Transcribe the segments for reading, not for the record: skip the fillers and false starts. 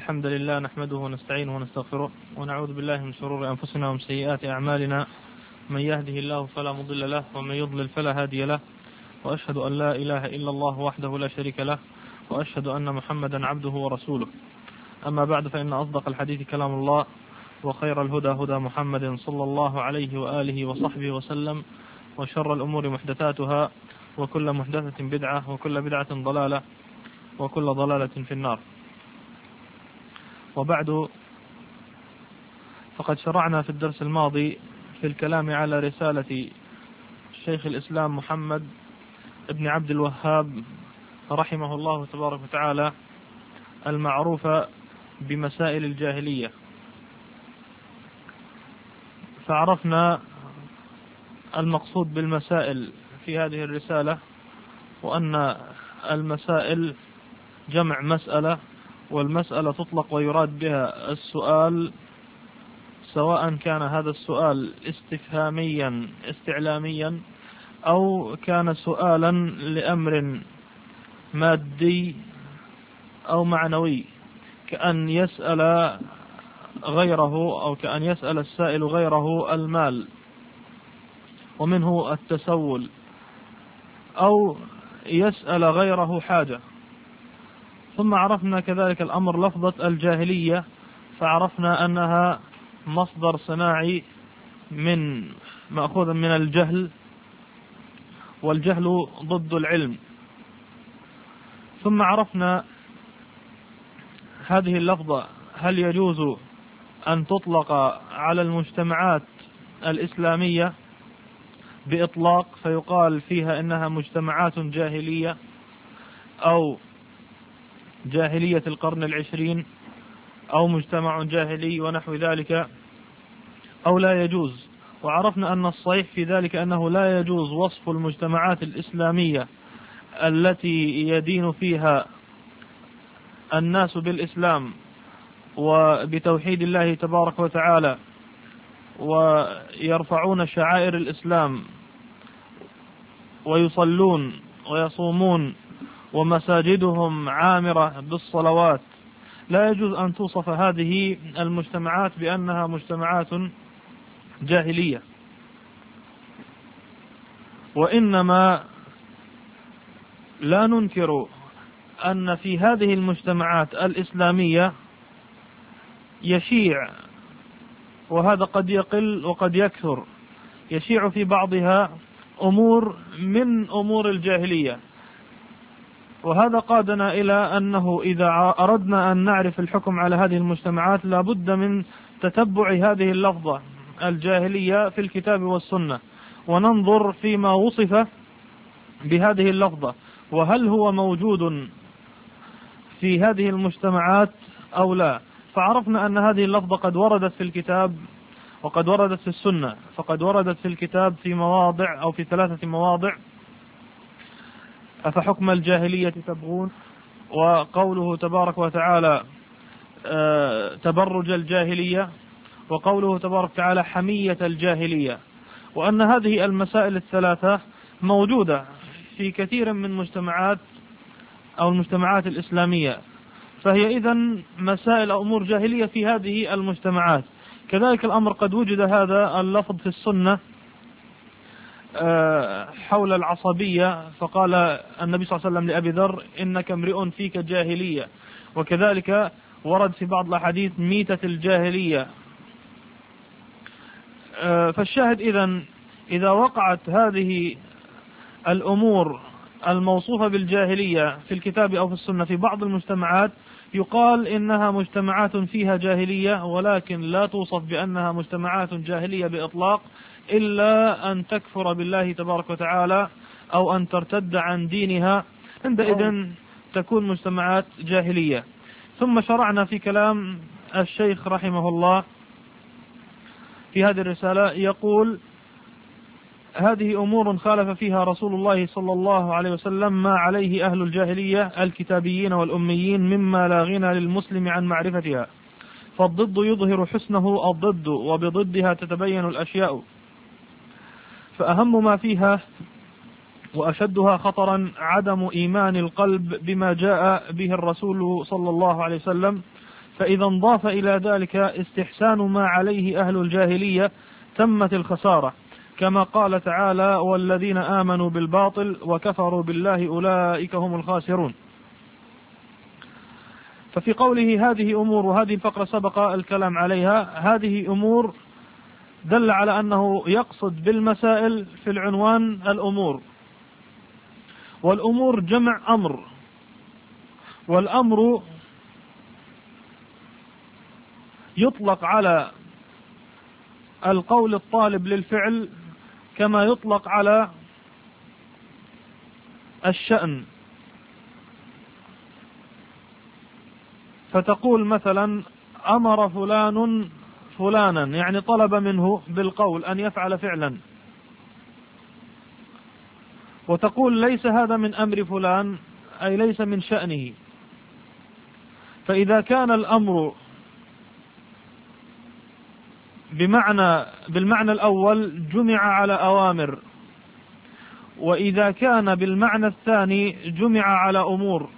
الحمد لله نحمده ونستعينه ونستغفره ونعوذ بالله من شرور أنفسنا ومن سيئات أعمالنا. من يهده الله فلا مضل له ومن يضلل فلا هادي له، وأشهد أن لا إله إلا الله وحده لا شريك له، وأشهد أن محمدا عبده ورسوله. أما بعد، فإن أصدق الحديث كلام الله، وخير الهدى هدى محمد صلى الله عليه وآله وصحبه وسلم، وشر الأمور محدثاتها، وكل محدثة بدعة، وكل بدعة ضلالة، وكل ضلالة في النار. وبعد، فقد شرعنا في الدرس الماضي في الكلام على رسالة شيخ الإسلام محمد ابن عبد الوهاب رحمه الله تبارك وتعالى المعروفة بمسائل الجاهلية. فعرفنا المقصود بالمسائل في هذه الرسالة، وأن المسائل جمع مسألة، والمسألة تطلق ويراد بها السؤال، سواء كان هذا السؤال استفهاميا استعلاميا أو كان سؤالا لأمر مادي أو معنوي، كأن يسأل غيره أو كأن يسأل السائل غيره المال ومنه التسول، أو يسأل غيره حاجة. ثم عرفنا كذلك الأمر لفظة الجاهلية، فعرفنا أنها مصدر صناعي مأخوذ من الجهل، والجهل ضد العلم. ثم عرفنا هذه اللفظة هل يجوز أن تطلق على المجتمعات الإسلامية بإطلاق، فيقال فيها إنها مجتمعات جاهلية أو جاهلية القرن العشرين أو مجتمع جاهلي ونحو ذلك، أو لا يجوز. وعرفنا أن الصحيح في ذلك أنه لا يجوز وصف المجتمعات الإسلامية التي يدين فيها الناس بالإسلام وبتوحيد الله تبارك وتعالى، ويرفعون شعائر الإسلام ويصلون ويصومون ومساجدهم عامرة بالصلوات، لا يجوز أن توصف هذه المجتمعات بأنها مجتمعات جاهلية. وإنما لا ننكر أن في هذه المجتمعات الإسلامية يشيع، وهذا قد يقل وقد يكثر، يشيع في بعضها أمور من أمور الجاهلية. وهذا قادنا إلى أنه إذا أردنا أن نعرف الحكم على هذه المجتمعات لا بد من تتبع هذه اللفظة الجاهلية في الكتاب والسنة، وننظر فيما وصف بهذه اللفظة، وهل هو موجود في هذه المجتمعات أو لا. فعرفنا أن هذه اللفظة قد وردت في الكتاب وقد وردت في السنة. فقد وردت في الكتاب في مواضع أو في 3 مواضع: أفحكم الجاهلية تبغون، وقوله تبارك وتعالى تبرج الجاهلية، وقوله تبارك وتعالى حمية الجاهلية. وأن هذه المسائل ال3 موجودة في كثير من مجتمعات أو المجتمعات الإسلامية، فهي إذن مسائل أو أمور جاهلية في هذه المجتمعات. كذلك الأمر قد وجد هذا اللفظ في السنة حول العصبية، فقال النبي صلى الله عليه وسلم لأبي ذر: إنك امرئ فيك جاهلية. وكذلك ورد في بعض الأحاديث ميتة الجاهلية. فالشاهد إذا وقعت هذه الأمور الموصوفة بالجاهلية في الكتاب أو في السنة في بعض المجتمعات، يقال إنها مجتمعات فيها جاهلية، ولكن لا توصف بأنها مجتمعات جاهلية بإطلاق، إلا أن تكفر بالله تبارك وتعالى أو أن ترتد عن دينها، عندئذ تكون مجتمعات جاهلية. ثم شرعنا في كلام الشيخ رحمه الله في هذه الرسالة، يقول: هذه أمور خالف فيها رسول الله صلى الله عليه وسلم ما عليه أهل الجاهلية الكتابيين والأميين مما لا غنى للمسلم عن معرفتها، فالضد يظهر حسنه الضد، وبضدها تتبين الأشياء. فأهم ما فيها وأشدها خطرا عدم إيمان القلب بما جاء به الرسول صلى الله عليه وسلم، فإذا انضاف إلى ذلك استحسان ما عليه أهل الجاهلية تمت الخسارة، كما قال تعالى: والذين آمنوا بالباطل وكفروا بالله أولئك هم الخاسرون. ففي قوله هذه أمور، وهذه الفقرة سبق الكلام عليها، هذه أمور دل على أنه يقصد بالمسائل في العنوان الأمور، والأمور جمع أمر، والأمر يطلق على القول الطالب للفعل كما يطلق على الشأن. فتقول مثلا: أمر فلان فلانا، يعني طلب منه بالقول أن يفعل فعلا. وتقول: ليس هذا من أمر فلان، أي ليس من شأنه. فإذا كان الأمر بالمعنى الأول جمع على أوامر، وإذا كان بالمعنى الثاني جمع على أمور.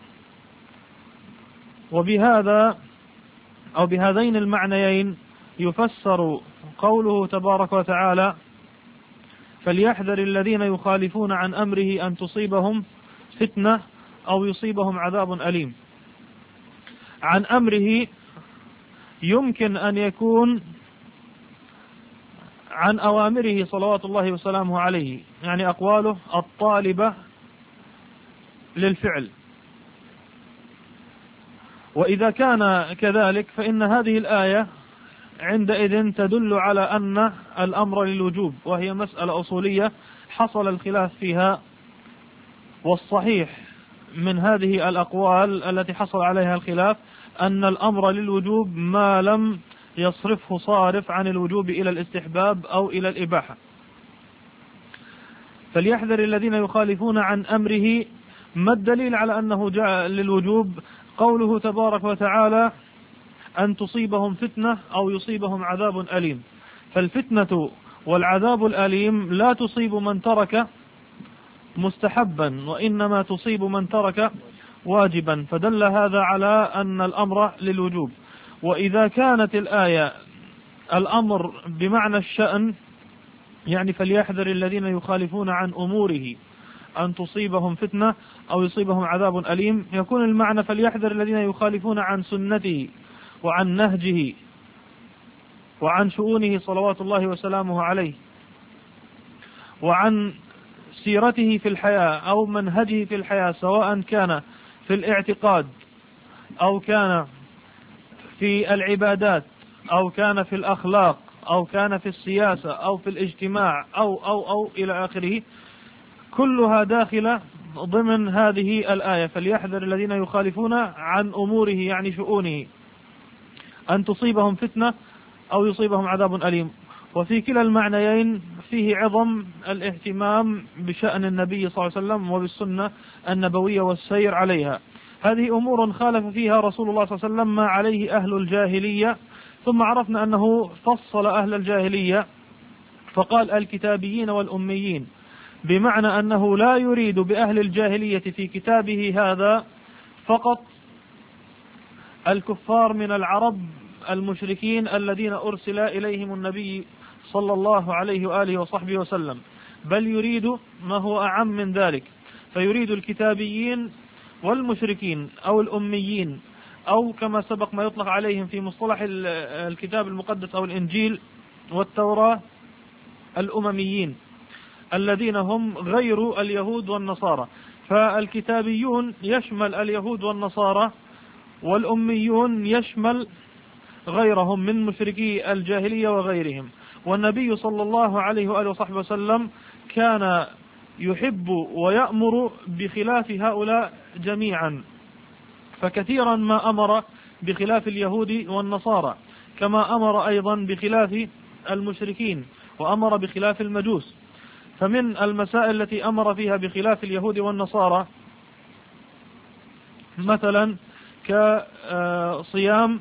وبهذا أو بهذين المعنيين يفسر قوله تبارك وتعالى: فليحذر الذين يخالفون عن أمره أن تصيبهم فتنة أو يصيبهم عذاب أليم. عن أمره يمكن أن يكون عن أوامره صلوات الله وسلامه عليه، يعني أقواله الطالبة للفعل. وإذا كان كذلك فإن هذه الآية عندئذ تدل على أن الأمر للوجوب، وهي مسألة أصولية حصل الخلاف فيها. والصحيح من هذه الأقوال التي حصل عليها الخلاف أن الأمر للوجوب ما لم يصرفه صارف عن الوجوب إلى الاستحباب أو إلى الإباحة. فليحذر الذين يخالفون عن أمره، ما الدليل على أنه جاء للوجوب؟ قوله تبارك وتعالى: أن تصيبهم فتنة أو يصيبهم عذاب أليم. فالفتنة والعذاب الأليم لا تصيب من ترك مستحبا، وإنما تصيب من ترك واجبا، فدل هذا على أن الأمر للوجوب. وإذا كانت الآية الأمر بمعنى الشأن، يعني فليحذر الذين يخالفون عن أموره أن تصيبهم فتنة أو يصيبهم عذاب أليم، يكون المعنى فليحذر الذين يخالفون عن سنته وعن نهجه وعن شؤونه صلوات الله وسلامه عليه، وعن سيرته في الحياة أو منهجه في الحياة، سواء كان في الاعتقاد أو كان في العبادات أو كان في الأخلاق أو كان في السياسة أو في الاجتماع أو إلى آخره. كلها داخلة ضمن هذه الآية: فليحذر الذين يخالفون عن أموره، يعني شؤونه، أن تصيبهم فتنة أو يصيبهم عذاب أليم. وفي كلا المعنيين فيه عظم الاهتمام بشأن النبي صلى الله عليه وسلم وبالسنة النبوية والسير عليها. هذه أمور خالف فيها رسول الله صلى الله عليه وسلم ما عليه أهل الجاهلية، ثم عرفنا أنه فصل أهل الجاهلية فقال الكتابيين والأميين، بمعنى أنه لا يريد بأهل الجاهلية في كتابه هذا فقط الكفار من العرب المشركين الذين أرسل إليهم النبي صلى الله عليه وآله وصحبه وسلم، بل يريد ما هو أعم من ذلك، فيريد الكتابيين والمشركين أو الأميين، أو كما سبق ما يطلق عليهم في مصطلح الكتاب المقدس أو الإنجيل والتوراة الأمميين الذين هم غير اليهود والنصارى. فالكتابيون يشمل اليهود والنصارى، والأميون يشمل غيرهم من مشركي الجاهلية وغيرهم. والنبي صلى الله عليه وآله وصحبه وسلم كان يحب ويأمر بخلاف هؤلاء جميعا، فكثيرا ما أمر بخلاف اليهود والنصارى، كما أمر أيضا بخلاف المشركين وأمر بخلاف المجوس. فمن المسائل التي أمر فيها بخلاف اليهود والنصارى مثلا كصيام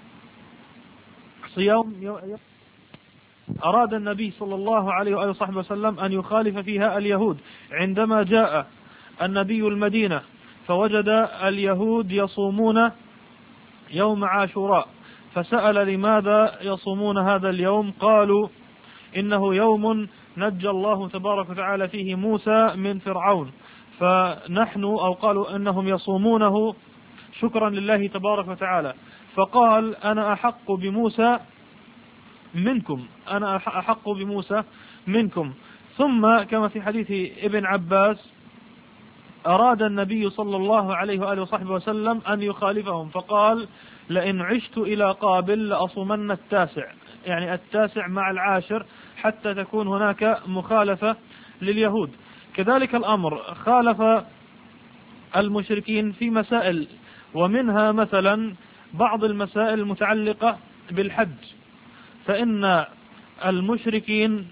أراد النبي صلى الله عليه وآله وصحبه وسلم أن يخالف فيها اليهود. عندما جاء النبي المدينة فوجد اليهود يوم عاشوراء، فسأل لماذا يصومون هذا اليوم؟ قالوا إنه يوم نجى الله تبارك وتعالى فيه موسى من فرعون، فنحن أو قالوا إنهم يصومونه شكرا لله تبارك وتعالى. فقال أنا أحق بموسى منكم، أنا أحق بموسى منكم. ثم كما في حديث ابن عباس أراد النبي صلى الله عليه وآله وصحبه وسلم أن يخالفهم، فقال لئن عشت إلى قابل لأصومن التاسع، يعني التاسع مع العاشر، حتى تكون هناك مخالفة لليهود. كذلك الأمر خالف المشركين في مسائل، ومنها مثلا بعض المسائل المتعلقة بالحج، فإن المشركين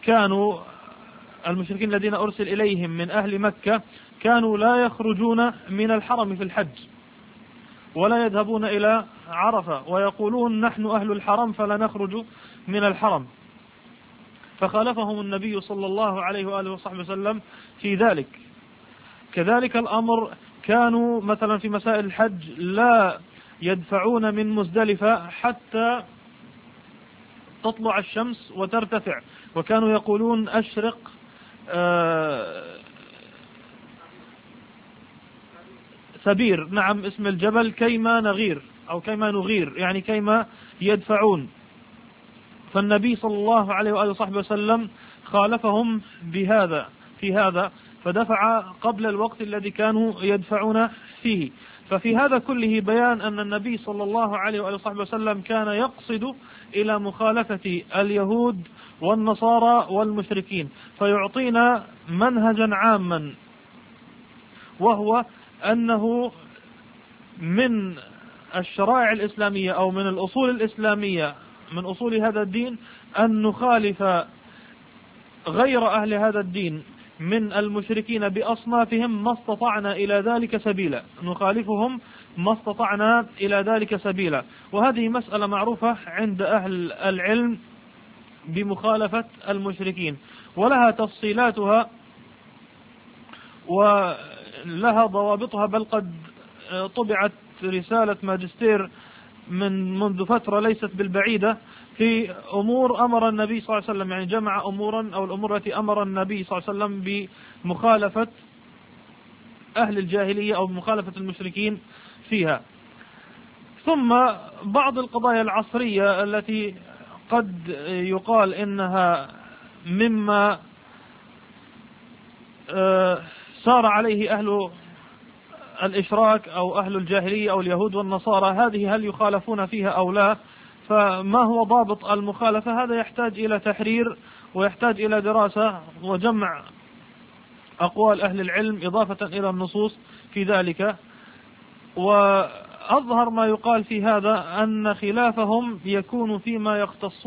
الذين أرسل إليهم من أهل مكة كانوا لا يخرجون من الحرم في الحج ولا يذهبون إلى عرفة، ويقولون نحن أهل الحرم فلا نخرج من الحرم، فخالفهم النبي صلى الله عليه وآله وصحبه وسلم في ذلك. كذلك الأمر كانوا مثلا في مسائل الحج لا يدفعون من مزدلفة حتى تطلع الشمس وترتفع، وكانوا يقولون أشرق سبير، نعم اسم الجبل، كيما نغير أو كيما نغير، يعني كيما يدفعون. فالنبي صلى الله عليه وآله وصحبه وسلم خالفهم في هذا فدفع قبل الوقت الذي كانوا يدفعون فيه. ففي هذا كله بيان أن النبي صلى الله عليه وآله وصحبه وسلم كان يقصد إلى مخالفة اليهود والنصارى والمشركين، فيعطينا منهجا عاما، وهو أنه من الشرائع الإسلامية أو من الأصول الإسلامية، من أصول هذا الدين، أن نخالف غير أهل هذا الدين من المشركين بأصنافهم ما استطعنا إلى ذلك سبيلا، نخالفهم ما استطعنا إلى ذلك سبيلا. وهذه مسألة معروفة عند أهل العلم بمخالفة المشركين، ولها تفصيلاتها ولها ضوابطها، بل قد طبعت رسالة ماجستير منذ فترة ليست بالبعيدة في أمور أمر النبي صلى الله عليه وسلم، يعني جمع أمورا أو الأمور التي أمر النبي صلى الله عليه وسلم بمخالفة أهل الجاهلية أو بمخالفة المشركين فيها. ثم بعض القضايا العصرية التي قد يقال إنها مما سار عليه أهل الإشراك أو أهل الجاهلية أو اليهود والنصارى، هذه هل يخالفون فيها أو لا؟ فما هو ضابط المخالفة؟ هذا يحتاج إلى تحرير ويحتاج إلى دراسة وجمع أقوال أهل العلم إضافة إلى النصوص في ذلك. وأظهر ما يقال في هذا أن خلافهم يكون فيما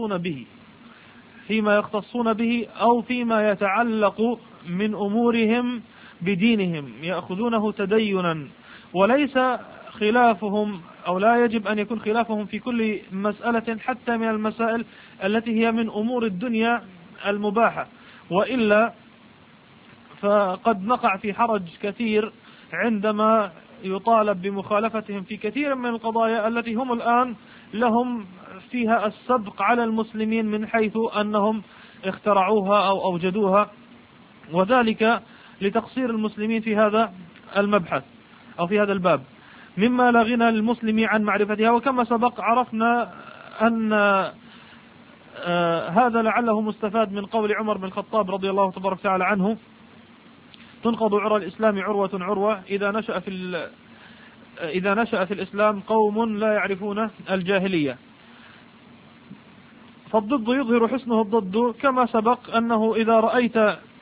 يختصون به أو فيما يتعلق من أمورهم بدينهم، يأخذونه تدينا، وليس خلافهم أو لا يجب أن يكون خلافهم في كل مسألة، حتى من المسائل التي هي من أمور الدنيا المباحة، وإلا فقد نقع في حرج كثير عندما يطالب بمخالفتهم في كثير من القضايا التي هم الآن لهم فيها السبق على المسلمين من حيث أنهم اخترعوها أو أوجدوها، وذلك لتقصير المسلمين في هذا المبحث أو في هذا الباب، مما لا غنى للمسلم عن معرفتها. وكما سبق عرفنا أن هذا لعله مستفاد من قول عمر بن الخطاب رضي الله تبارك وتعالى عنه: تنقض عرى الإسلام عروة عروة إذا نشأ في الإسلام قوم لا يعرفون الجاهلية. فالضد يظهر حسنه الضد، كما سبق أنه إذا رأيت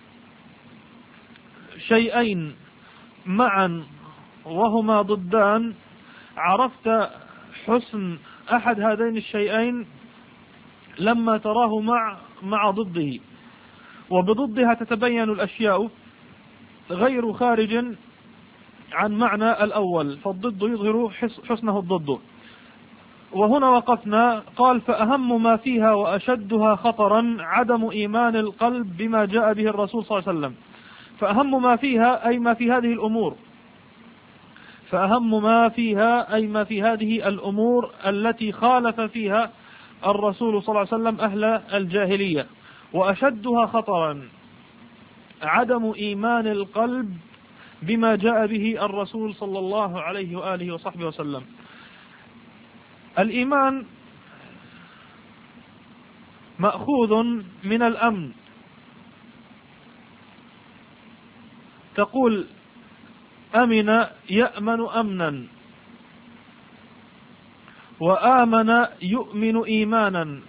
شيئين معا وهما ضدان عرفت حسن أحد هذين الشيئين لما تراه مع ضده، وبضدها تتبين الأشياء غير خارج عن معنى الأول، فالضد يظهر حسنه الضد. وهنا وقفنا. قال: فأهم ما فيها وأشدها خطرا عدم إيمان القلب بما جاء به الرسول صلى الله عليه وسلم. فأهم ما فيها أي ما في هذه الأمور، فأهم ما فيها أي ما في هذه الأمور التي خالف فيها الرسول صلى الله عليه وسلم أهل الجاهلية. وأشدها خطرا عدم إيمان القلب بما جاء به الرسول صلى الله عليه وآله وصحبه وسلم. الإيمان مأخوذ من الأمن، تقول أمن يأمن أمنا، وآمن يؤمن إيمانا.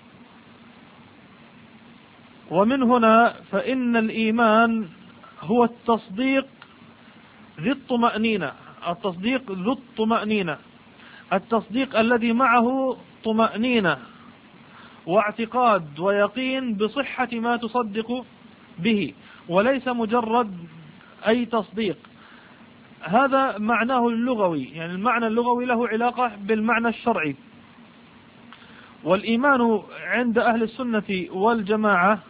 ومن هنا فإن الإيمان هو التصديق ذي الطمأنينة، التصديق ذو الطمأنينة، التصديق الذي معه طمأنينة واعتقاد ويقين بصحة ما تصدق به، وليس مجرد أي تصديق. هذا معناه اللغوي، يعني المعنى اللغوي له علاقة بالمعنى الشرعي. والإيمان عند أهل السنة والجماعة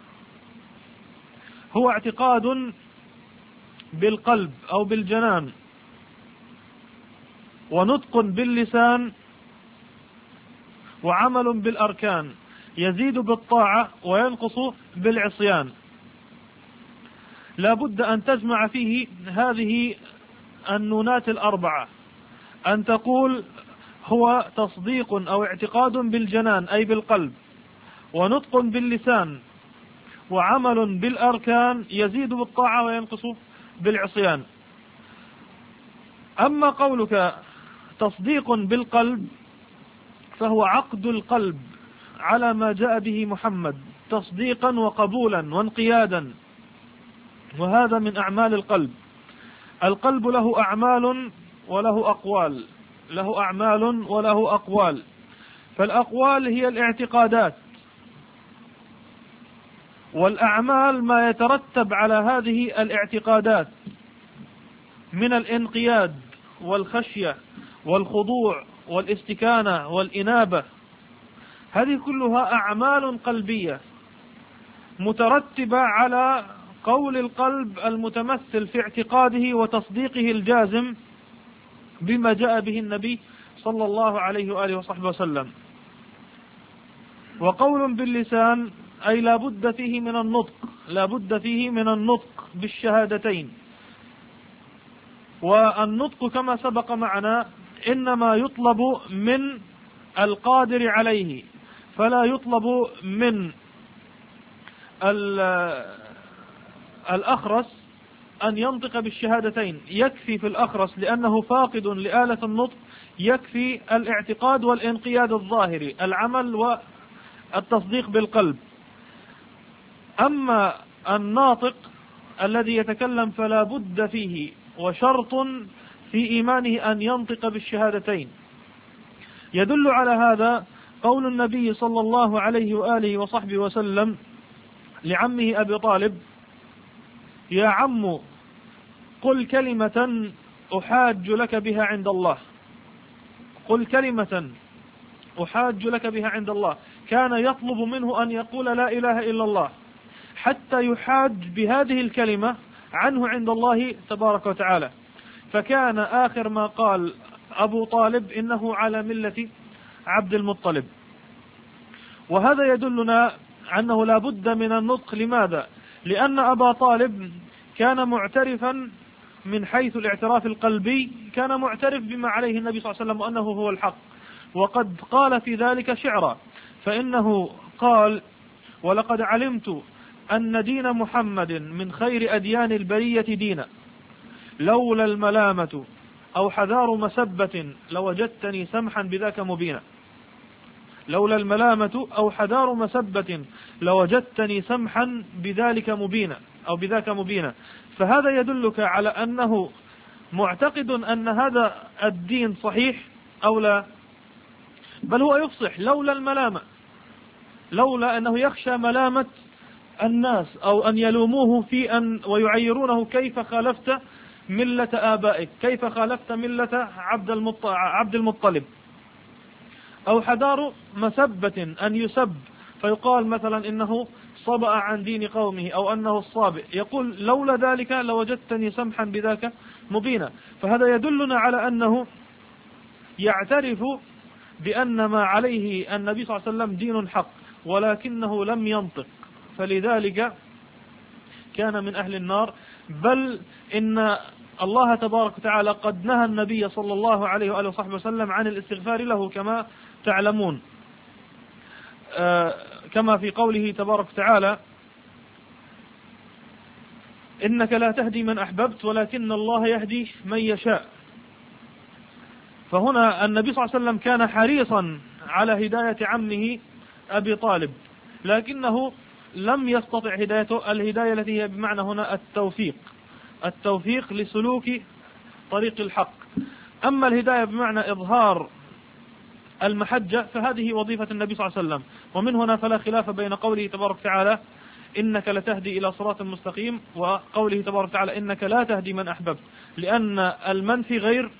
هو اعتقاد بالقلب أو بالجنان، ونطق باللسان، وعمل بالأركان، يزيد بالطاعة وينقص بالعصيان. لا بد أن تجمع فيه هذه النونات الأربعة، أن تقول هو تصديق أو اعتقاد بالجنان أي بالقلب، ونطق باللسان، وعمل بالأركان، يزيد بالطاعة وينقص بالعصيان. أما قولك تصديق بالقلب فهو عقد القلب على ما جاء به محمد تصديقا وقبولا وانقيادا، وهذا من أعمال القلب. القلب له أعمال وله أقوال، له أعمال وله أقوال. فالأقوال هي الاعتقادات، والأعمال ما يترتب على هذه الاعتقادات من الانقياد والخشية والخضوع والاستكانة والإنابة. هذه كلها أعمال قلبية مترتبة على قول القلب المتمثل في اعتقاده وتصديقه الجازم بما جاء به النبي صلى الله عليه وآله وصحبه وسلم. وقول باللسان أي لا بد فيه من النطق، لا بد فيه من النطق بالشهادتين. والنطق كما سبق معنا إنما يطلب من القادر عليه، فلا يطلب من الأخرس أن ينطق بالشهادتين. يكفي في الأخرس لأنه فاقد لآلة النطق، يكفي الاعتقاد والانقياد الظاهري، العمل والتصديق بالقلب. أما الناطق الذي يتكلم فلا بد فيه وشرط في إيمانه أن ينطق بالشهادتين. يدل على هذا قول النبي صلى الله عليه وآله وصحبه وسلم لعمه أبي طالب: يا عم قل كلمة أحاج لك بها عند الله، قل كلمة أحاج لك بها عند الله. كان يطلب منه أن يقول لا إله إلا الله حتى يحاج بهذه الكلمة عنه عند الله تبارك وتعالى. فكان آخر ما قال أبو طالب: إنه على ملة عبد المطلب. وهذا يدلنا أنه لا بد من النطق. لماذا؟ لأن أبا طالب كان معترفا من حيث الاعتراف القلبي، كان معترف بما عليه النبي صلى الله عليه وسلم وأنه هو الحق، وقد قال في ذلك شعرا، فإنه قال: ولقد علمت أن دين محمد من خير أديان البرية دينا، لولا الملامة أو حذار مسبة لوجدتني سمحا بذاك مبينا. لولا الملامة أو حذار مسبة لوجدتني سمحا بذلك مبينا أو بذاك مبينا. فهذا يدلك على أنه معتقد أن هذا الدين صحيح أو لا، بل هو يفصح لولا الملامة، لولا أنه يخشى ملامة الناس أو أن يلوموه في أن ويعيرونه: كيف خالفت ملة آبائك، كيف خالفت ملة عبد المطلب. أو حذار مسبة، أن يسب فيقال مثلا إنه صبأ عن دين قومه أو أنه الصابئ، يقول لولا ذلك لوجدتني سمحا بذاك مبينا. فهذا يدلنا على أنه يعترف بأن ما عليه النبي صلى الله عليه وسلم دين حق، ولكنه لم ينطق، فلذلك كان من أهل النار. بل إن الله تبارك وتعالى قد نهى النبي صلى الله عليه وآله وصحبه وسلم عن الاستغفار له كما تعلمون، كما في قوله تبارك وتعالى: إنك لا تهدي من أحببت ولكن الله يهدي من يشاء. فهنا النبي صلى الله عليه وسلم كان حريصا على هداية عمه أبي طالب، لكنه لم يستطع هدايته، الهداية التي هي بمعنى هنا التوفيق لسلوك طريق الحق. أما الهداية بمعنى إظهار المحجة فهذه وظيفة النبي صلى الله عليه وسلم. ومن هنا فلا خلاف بين قوله تبارك وتعالى: إنك لتهدي إلى صراط مستقيم، وقوله تبارك وتعالى: إنك لا تهدي من أحببت، لأن المنفي غير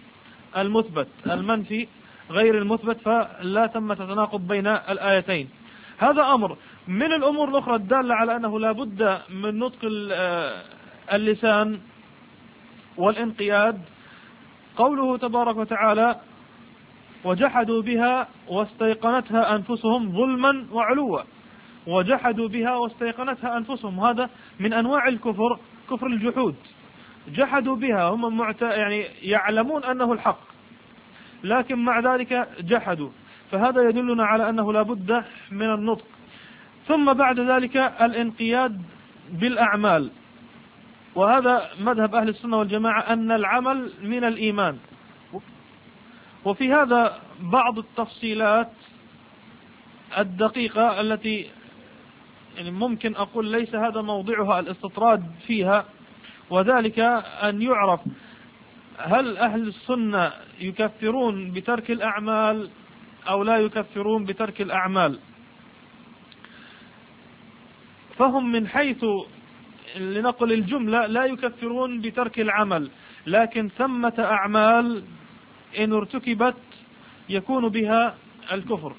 المثبت، فلا ثمة تناقض بين الآيتين. هذا أمر. من الأمور الأخرى الدالة على أنه لا بد من نطق اللسان والانقياد قوله تبارك وتعالى: وجحدوا بها واستيقنتها أنفسهم ظلما وعلوا. وجحدوا بها واستيقنتها أنفسهم، هذا من أنواع الكفر، كفر الجحود. جحدوا بها، هم يعني يعلمون أنه الحق، لكن مع ذلك جحدوا، فهذا يدلنا على أنه لا بد من النطق. ثم بعد ذلك الانقياد بالأعمال، وهذا مذهب أهل السنة والجماعة أن العمل من الإيمان. وفي هذا بعض التفصيلات الدقيقة التي يعني ممكن أقول ليس هذا موضعها الاستطراد فيها، وذلك أن يعرف هل أهل السنة يكفرون بترك الأعمال أو لا يكفرون بترك الأعمال. فهم من حيث لنقل الجملة لا يكفرون بترك العمل، لكن ثمة أعمال إن ارتكبت يكون بها الكفر،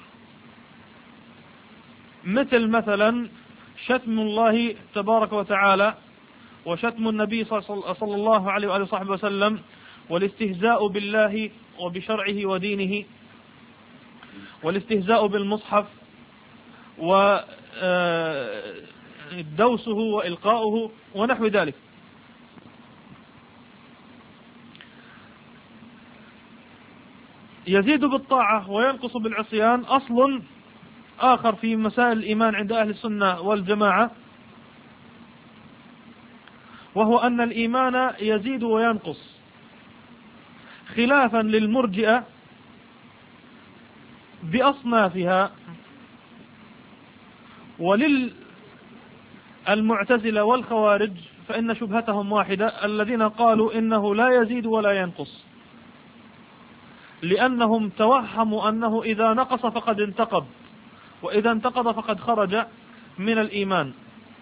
مثلا شتم الله تبارك وتعالى، وشتم النبي صلى الله عليه وآله وصحبه وسلم، والاستهزاء بالله وبشرعه ودينه، والاستهزاء بالمصحف، ودوسه وإلقاؤه ونحو ذلك. يزيد بالطاعة وينقص بالعصيان أصل آخر في مسائل الإيمان عند أهل السنة والجماعة، وهو أن الإيمان يزيد وينقص، خلافا للمرجئة بأصنافها، وللمعتزلة والخوارج فإن شبهتهم واحدة، الذين قالوا إنه لا يزيد ولا ينقص، لأنهم توهموا أنه إذا نقص فقد انتقض، وإذا انتقض فقد خرج من الإيمان.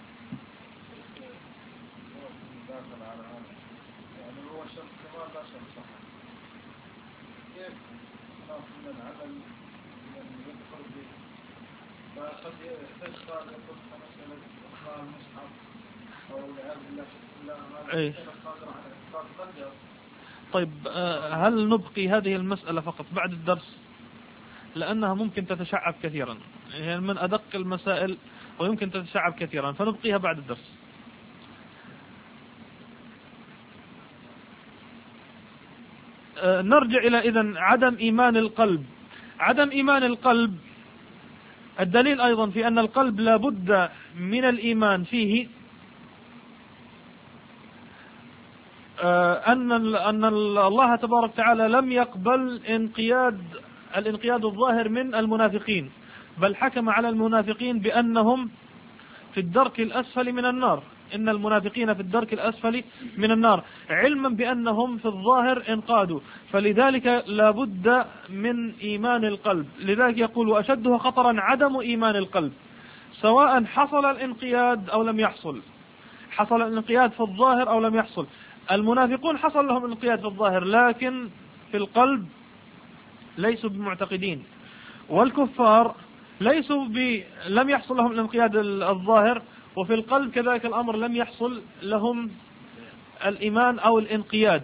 طيب، هل نبقي هذه المسألة فقط بعد الدرس؟ لأنها ممكن تتشعب كثيرا، يعني من أدق المسائل ويمكن تتشعب كثيرا، فنبقيها بعد الدرس. نرجع إلى إذن عدم إيمان القلب. عدم إيمان القلب الدليل أيضا في أن القلب لا بد من الإيمان فيه أن الله تبارك وتعالى لم يقبل الانقياد الظاهر من المنافقين، بل حكم على المنافقين بأنهم في الدرك الأسفل من النار، إن المنافقين في الدرك الأسفل من النار، علما بأنهم في الظاهر انقادوا، فلذلك لا بد من إيمان القلب. لذلك يقول: وأشده خطرا عدم إيمان القلب، سواء حصل الانقياد أو لم يحصل، حصل الانقياد في الظاهر أو لم يحصل. المنافقون حصل لهم الانقياد في الظاهر، لكن في القلب ليسوا بمعتقدين، والكفار لم يحصل لهم الانقياد الظاهر، وفي القلب كذلك الأمر لم يحصل لهم الإيمان أو الانقياد.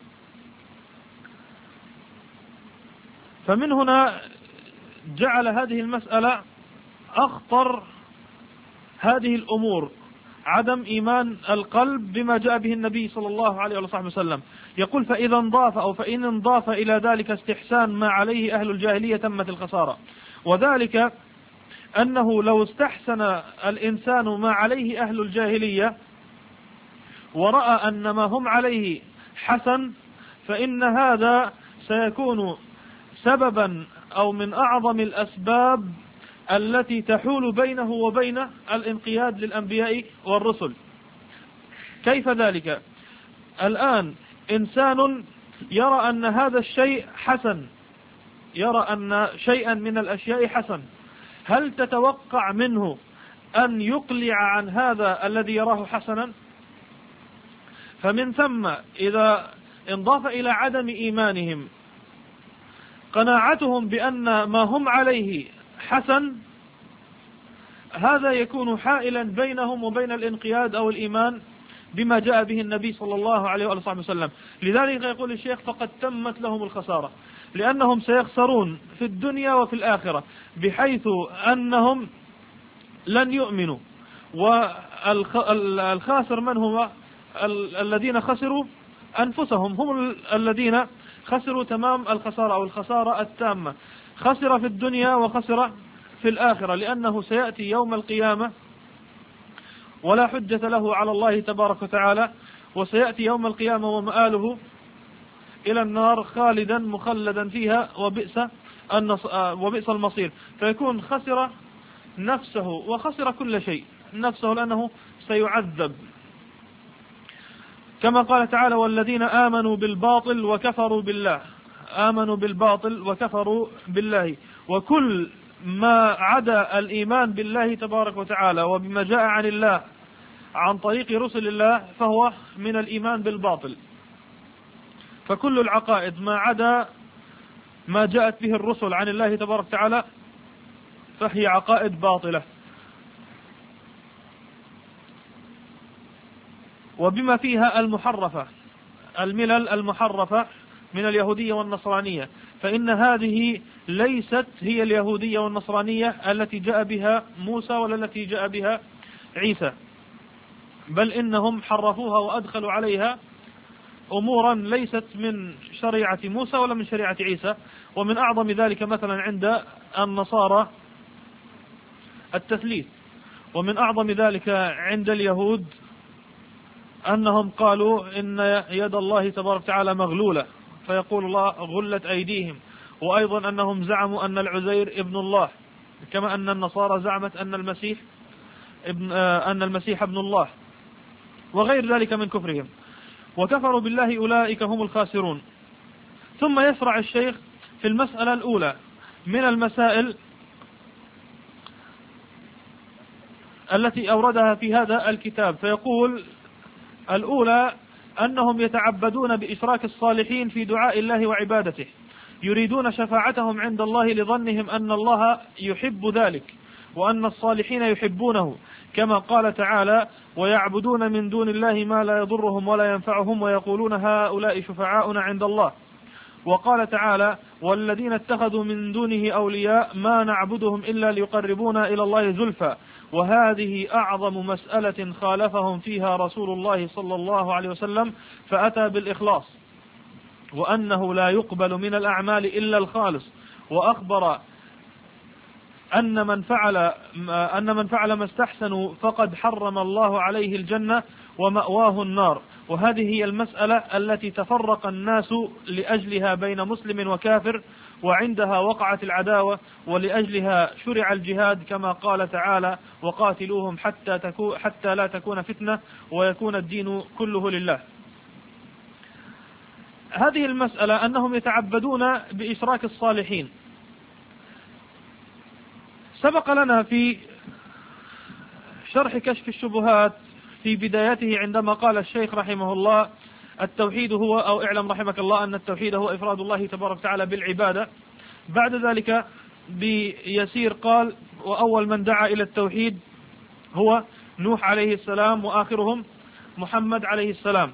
فمن هنا جعل هذه المسألة أخطر هذه الأمور، عدم إيمان القلب بما جاء به النبي صلى الله عليه وسلم. يقول فإذا انضاف أو فإن انضاف إلى ذلك استحسان ما عليه أهل الجاهلية تمت الخسارة، وذلك أنه لو استحسن الإنسان ما عليه أهل الجاهلية ورأى أن ما هم عليه حسن، فإن هذا سيكون سببا أو من أعظم الأسباب التي تحول بينه وبين الانقياد للأنبياء والرسل. كيف ذلك؟ الآن إنسان يرى أن هذا الشيء حسن، يرى أن شيئا من الأشياء حسن، هل تتوقع منه أن يقلع عن هذا الذي يراه حسنا؟ فمن ثم إذا انضاف إلى عدم إيمانهم قناعتهم بأن ما هم عليه حسن، هذا يكون حائلا بينهم وبين الانقياد أو الإيمان بما جاء به النبي صلى الله عليه وسلم. لذلك يقول الشيخ فقد تمت لهم الخسارة، لأنهم سيخسرون في الدنيا وفي الآخرة، بحيث أنهم لن يؤمنوا. والخاسر من هو؟ الذين خسروا أنفسهم، هم الذين خسروا تمام الخسارة أو الخسارة التامة، خسر في الدنيا وخسر في الآخرة، لأنه سيأتي يوم القيامة ولا حجة له على الله تبارك وتعالى، وسيأتي يوم القيامة ومآله إلى النار خالدا مخلدا فيها وبئس المصير. فيكون خسر نفسه وخسر كل شيء، نفسه لأنه سيعذب، كما قال تعالى والذين آمنوا بالباطل وكفروا بالله، آمنوا بالباطل وكفروا بالله. وكل ما عدا الإيمان بالله تبارك وتعالى وبما جاء عن الله عن طريق رسل الله فهو من الإيمان بالباطل. فكل العقائد ما عدا ما جاءت به الرسل عن الله تبارك وتعالى فهي عقائد باطلة. وبما فيها المحرفة، الملل المحرفة من اليهودية والنصرانية، فإن هذه ليست هي اليهودية والنصرانية التي جاء بها موسى ولا التي جاء بها عيسى، بل إنهم حرفوها وأدخلوا عليها أمورا ليست من شريعة موسى ولا من شريعة عيسى. ومن أعظم ذلك مثلا عند النصارى التثليث، ومن أعظم ذلك عند اليهود أنهم قالوا إن يد الله تبارك وتعالى مغلولة، فيقول الله غلت أيديهم. وأيضا أنهم زعموا أن العزير ابن الله، كما أن النصارى زعمت أن المسيح ابن الله، وغير ذلك من كفرهم. وكفروا بالله أولئك هم الخاسرون. ثم يشرع الشيخ في المسألة الأولى من المسائل التي أوردها في هذا الكتاب، فيقول الأولى أنهم يتعبدون بإشراك الصالحين في دعاء الله وعبادته، يريدون شفاعتهم عند الله لظنهم أن الله يحب ذلك وأن الصالحين يحبونه، كما قال تعالى ويعبدون من دون الله ما لا يضرهم ولا ينفعهم ويقولون هؤلاء شفعاؤنا عند الله. وقال تعالى والذين اتخذوا من دونه أولياء ما نعبدهم إلا ليقربونا إلى الله زلفى. وهذه أعظم مسألة خالفهم فيها رسول الله صلى الله عليه وسلم، فأتى بالإخلاص وأنه لا يقبل من الأعمال إلا الخالص، وأخبر أن من فعل ما استحسنوا فقد حرم الله عليه الجنة ومأواه النار. وهذه هي المسألة التي تفرق الناس لأجلها بين مسلم وكافر، وعندها وقعت العداوة، ولأجلها شرع الجهاد كما قال تعالى وقاتلوهم حتى لا تكون فتنة ويكون الدين كله لله. هذه المسألة أنهم يتعبدون بإشراك الصالحين. سبق لنا في شرح كشف الشبهات في بدايته عندما قال الشيخ رحمه الله التوحيد هو أو اعلم رحمك الله أن التوحيد هو إفراد الله تبارك وتعالى بالعبادة. بعد ذلك بيسير قال وأول من دعا إلى التوحيد هو نوح عليه السلام وآخرهم محمد عليه السلام.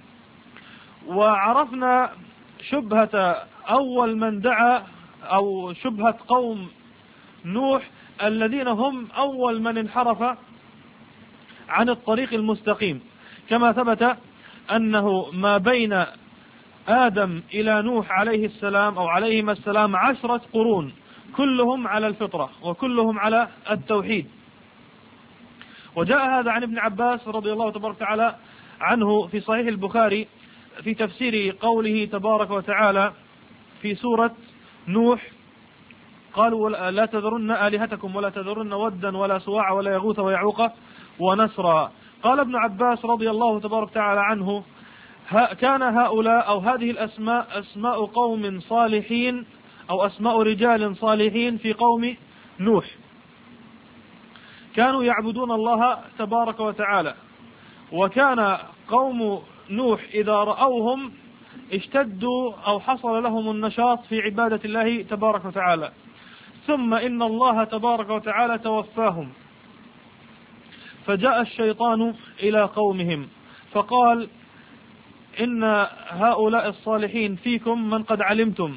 وعرفنا شبهة أول من دعا أو شبهة قوم نوح الذين هم أول من انحرف عن الطريق المستقيم، كما ثبت أنه ما بين آدم إلى نوح عليه السلام أو عليهما السلام 10 قرون كلهم على الفطرة وكلهم على التوحيد. وجاء هذا عن ابن عباس رضي الله تبارك وتعالى عنه في صحيح البخاري في تفسير قوله تبارك وتعالى في سورة نوح قالوا لا تذرن آلهتكم ولا تذرن ودا ولا سواع ولا يغوث ويعوق ونسرا. قال ابن عباس رضي الله تبارك وتعالى عنه كان هؤلاء أو هذه الأسماء أسماء قوم صالحين أو أسماء رجال صالحين في قوم نوح، كانوا يعبدون الله تبارك وتعالى، وكان قوم نوح إذا رأوهم اشتدوا أو حصل لهم النشاط في عبادة الله تبارك وتعالى، ثم إن الله تبارك وتعالى توفاهم، فجاء الشيطان إلى قومهم فقال إن هؤلاء الصالحين فيكم من قد علمتم،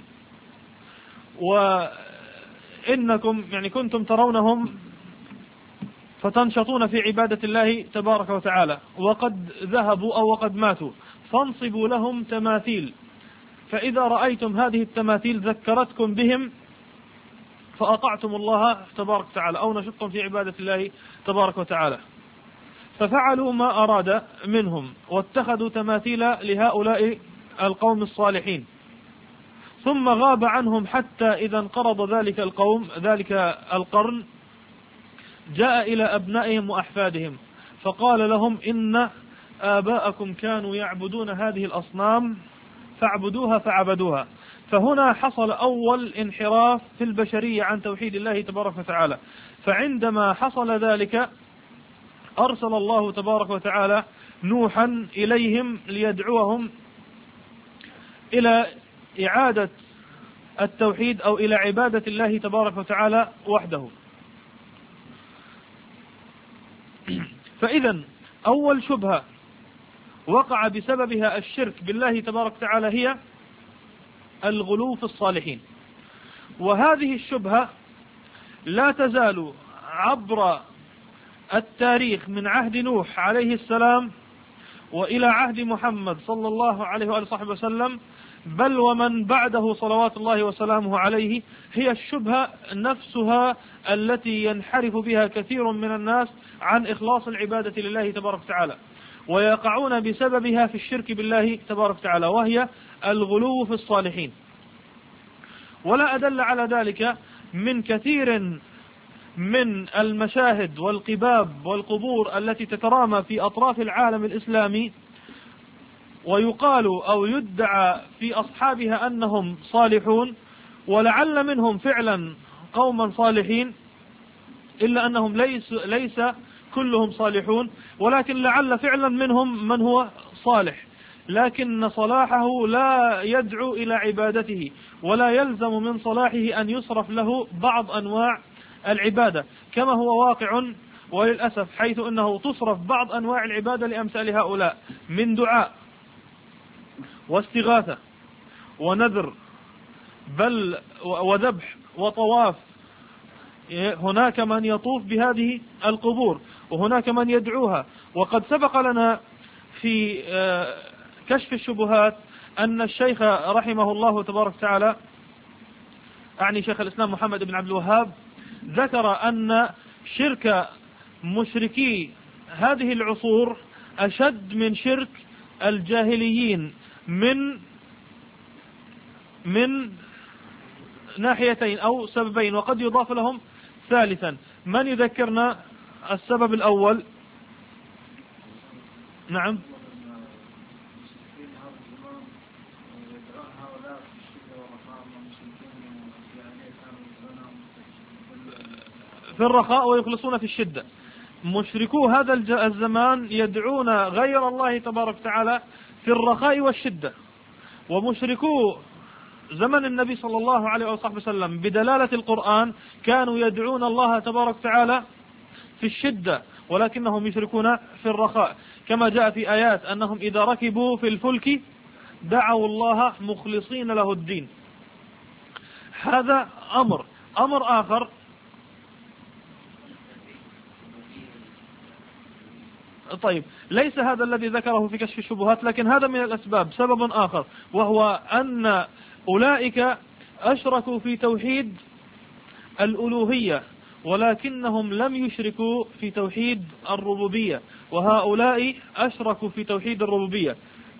وإنكم يعني كنتم ترونهم فتنشطون في عبادة الله تبارك وتعالى، وقد ذهبوا أو وقد ماتوا، فانصبوا لهم تماثيل، فإذا رأيتم هذه التماثيل ذكرتكم بهم فأطعتم الله تبارك وتعالى أو نشطتم في عبادة الله تبارك وتعالى. ففعلوا ما أراد منهم واتخذوا تماثيل لهؤلاء القوم الصالحين، ثم غاب عنهم حتى إذا انقرض ذلك القرن جاء إلى أبنائهم وأحفادهم فقال لهم إن آباءكم كانوا يعبدون هذه الأصنام فاعبدوها فعبدوها. فهنا حصل أول انحراف في البشرية عن توحيد الله تبارك وتعالى. فعندما حصل ذلك أرسل الله تبارك وتعالى نوحا إليهم ليدعوهم إلى إعادة التوحيد أو إلى عبادة الله تبارك وتعالى وحده. فإذا أول شبهة وقع بسببها الشرك بالله تبارك وتعالى هي الغلو في الصالحين، وهذه الشبهة لا تزال عبر التاريخ من عهد نوح عليه السلام وإلى عهد محمد صلى الله عليه وآله وصحبه وسلم، بل ومن بعده صلوات الله وسلامه عليه، هي الشبهة نفسها التي ينحرف بها كثير من الناس عن إخلاص العبادة لله تبارك وتعالى، ويقعون بسببها في الشرك بالله تبارك وتعالى، وهي الغلو في الصالحين. ولا أدل على ذلك من كثير من المشاهد والقباب والقبور التي تترامى في أطراف العالم الإسلامي، ويقال أو يدعى في أصحابها أنهم صالحون، ولعل منهم فعلا قوما صالحين، إلا أنهم ليس كلهم صالحون، ولكن لعل فعلا منهم من هو صالح، لكن صلاحه لا يدعو إلى عبادته، ولا يلزم من صلاحه أن يصرف له بعض أنواع العبادة، كما هو واقع وللأسف، حيث أنه تصرف بعض أنواع العبادة لأمثال هؤلاء من دعاء واستغاثة ونذر بل وذبح وطواف. هناك من يطوف بهذه القبور وهناك من يدعوها. وقد سبق لنا في كشف الشبهات أن الشيخ رحمه الله تبارك وتعالى، أعني شيخ الإسلام محمد بن عبد الوهاب، ذكر أن شرك مشركي هذه العصور أشد من شرك الجاهليين من ناحيتين أو سببين، وقد يضاف لهم ثالثا. من يذكرنا السبب الأول؟ نعم. في الرخاء ويخلصون في الشدة. مشركو هذا الزمان يدعون غير الله تبارك وتعالى في الرخاء والشدة، ومشركو زمن النبي صلى الله عليه وسلم بدلالة القرآن كانوا يدعون الله تبارك وتعالى في الشدة، ولكنهم يشركون في الرخاء، كما جاء في آيات أنهم إذا ركبوا في الفلك دعوا الله مخلصين له الدين. هذا أمر آخر. طيب، ليس هذا الذي ذكره في كشف الشبهات، لكن هذا من الأسباب. سبب آخر وهو أن أولئك أشركوا في توحيد الألوهية، ولكنهم لم يشركوا في توحيد الربوبية، وهؤلاء أشركوا في توحيد الربوبية.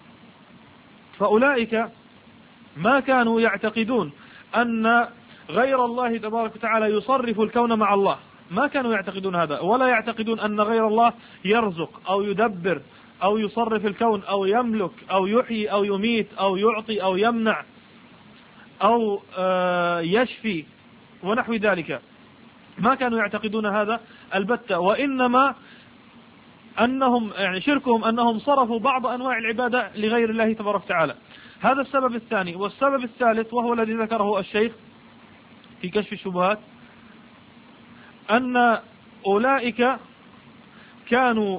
فأولئك ما كانوا يعتقدون أن غير الله تبارك وتعالى يصرف الكون مع الله، ما كانوا يعتقدون هذا، ولا يعتقدون أن غير الله يرزق أو يدبر أو يصرف الكون أو يملك أو يحيي أو يميت أو يعطي أو يمنع أو يشفي ونحو ذلك. ما كانوا يعتقدون هذا البتة، وإنما أنهم شركهم أنهم صرفوا بعض أنواع العبادة لغير الله تبارك وتعالى. هذا السبب الثاني. والسبب الثالث وهو الذي ذكره الشيخ في كشف الشبهات، أن أولئك كانوا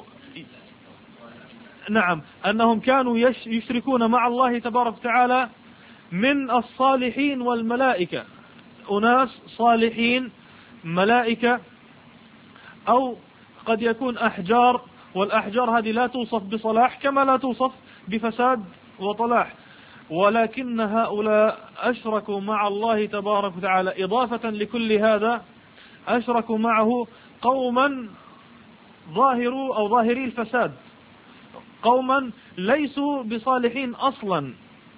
أنهم كانوا يشركون مع الله تبارك وتعالى من الصالحين والملائكة، أناس صالحين ملائكة، أو قد يكون أحجار، والأحجار هذه لا توصف بصلاح كما لا توصف بفساد وطلاح، ولكن هؤلاء أشركوا مع الله تبارك وتعالى. إضافة لكل هذا أشركوا معه قوما ظاهري الفساد، قوما ليسوا بصالحين أصلا،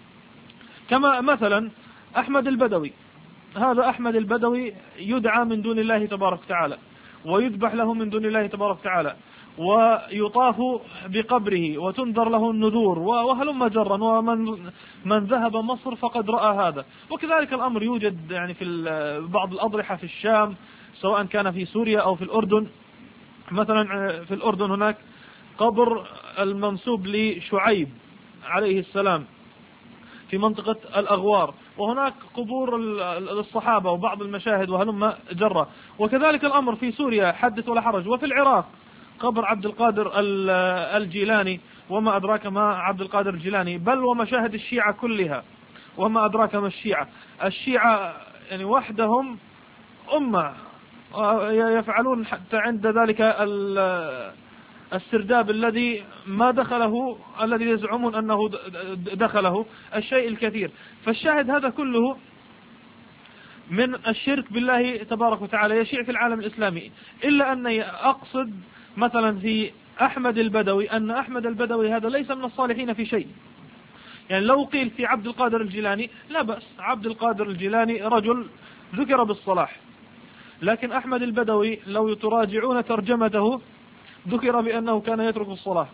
كما مثلا أحمد البدوي. هذا أحمد البدوي يدعى من دون الله تبارك وتعالى، ويذبح له من دون الله تبارك وتعالى، ويطاف بقبره وتنذر له النذور وهلم جرا، ومن ذهب مصر فقد رأى هذا. وكذلك الأمر يوجد في بعض الأضرحة في الشام، سواء كان في سوريا أو في الأردن. مثلا في الأردن هناك قبر المنسوب لشعيب عليه السلام في منطقة الأغوار، وهناك قبور الصحابة وبعض المشاهد وهلم جرة. وكذلك الأمر في سوريا حدث ولا حرج. وفي العراق قبر عبد القادر الجيلاني، وما أدراك ما عبد القادر الجيلاني، بل ومشاهد الشيعة كلها، وما أدراك ما الشيعة وحدهم أمة، يفعلون حتى عند ذلك السرداب الذي ما دخله، الذي يزعمون أنه دخله الشيء الكثير. فالشاهد هذا كله من الشرك بالله تبارك وتعالى يشيع في العالم الإسلامي، إلا أني أقصد مثلا في أحمد البدوي أن أحمد البدوي هذا ليس من الصالحين في شيء. لو قيل في عبد القادر الجيلاني لا بأس، عبد القادر الجيلاني رجل ذكر بالصلاح، لكن أحمد البدوي لو تراجعون ترجمته ذكر بأنه كان يترك الصلاة،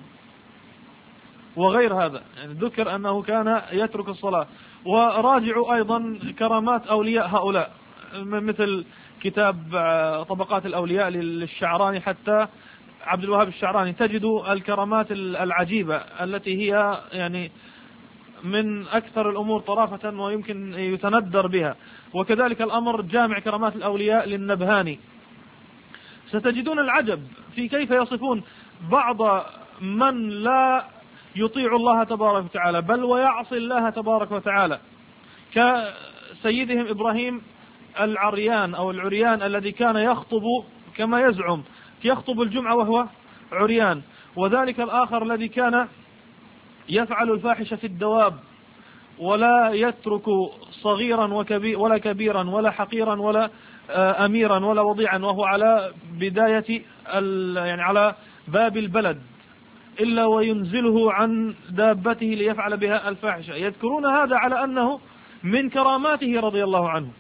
وغير هذا ذكر أنه كان يترك الصلاة. وراجعوا أيضا كرامات أولياء هؤلاء، مثل كتاب طبقات الأولياء للشعراني، حتى عبد الوهاب الشعراني، تجدوا الكرامات العجيبة التي هي من أكثر الأمور طرافة ويمكن يتندر بها. وكذلك الأمر جامع كرامات الأولياء للنبهاني. ستجدون العجب في كيف يصفون بعض من لا يطيع الله تبارك وتعالى، بل ويعصي الله تبارك وتعالى، كسيدهم إبراهيم العريان أو العريان الذي كان يخطب كما يزعم، يخطب الجمعة وهو عريان. وذلك الآخر الذي كان يفعل الفاحشة في الدواب، ولا يترك صغيرا ولا كبيرا ولا حقيرا ولا أميرا ولا وضيعا، وهو على بداية على باب البلد، إلا وينزله عن دابته ليفعل بها الفاحشة. يذكرون هذا على أنه من كراماته رضي الله عنه.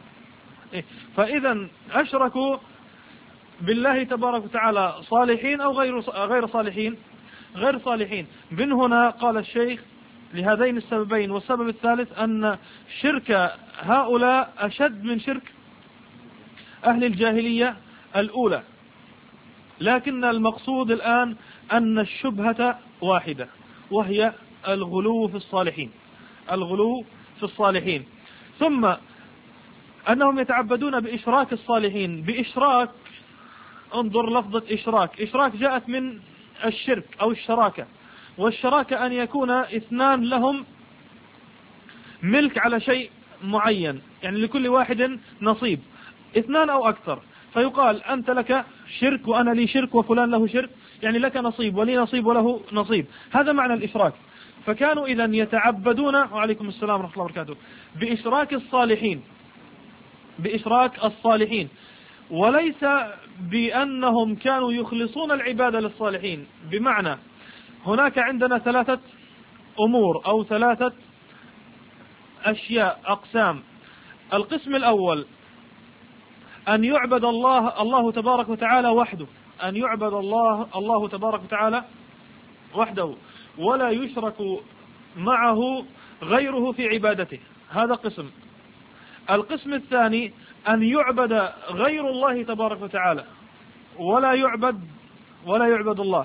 فإذا أشركوا بالله تبارك وتعالى صالحين أو غير صالحين، غير صالحين. من هنا قال الشيخ لهذين السببين. والسبب الثالث أن شرك هؤلاء أشد من شرك أهل الجاهلية الأولى، لكن المقصود الآن أن الشبهة واحدة، وهي الغلو في الصالحين. الغلو في الصالحين. ثم أنهم يتعبدون بإشراك الصالحين. بإشراك، انظر لفظة إشراك. إشراك جاءت من الشرك أو الشراكة، والشراكة أن يكون اثنان لهم ملك على شيء معين، يعني لكل واحد نصيب، اثنان أو أكثر، فيقال أنت لك شرك وأنا لي شرك وفلان له شرك، يعني لك نصيب ولي نصيب وله نصيب. هذا معنى الإشراك. فكانوا إذا يتعبدون، وعليكم السلام ورحمة الله وبركاته، بإشراك الصالحين، بإشراك الصالحين، وليس بأنهم كانوا يخلصون العبادة للصالحين. بمعنى هناك عندنا ثلاثة أمور أو ثلاثة أشياء، أقسام. القسم الأول أن يعبد الله تبارك وتعالى وحده، أن يعبد الله تبارك وتعالى وحده ولا يشرك معه غيره في عبادته، هذا قسم. القسم الثاني أن يعبد غير الله تبارك وتعالى ولا يعبد الله.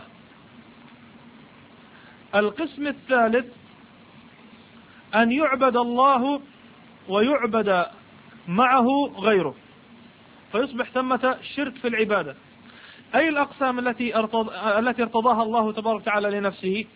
القسم الثالث أن يعبد الله ويعبد معه غيره، فيصبح ثمة شرك في العبادة. أي الأقسام التي ارتضاها الله تبارك وتعالى لنفسه؟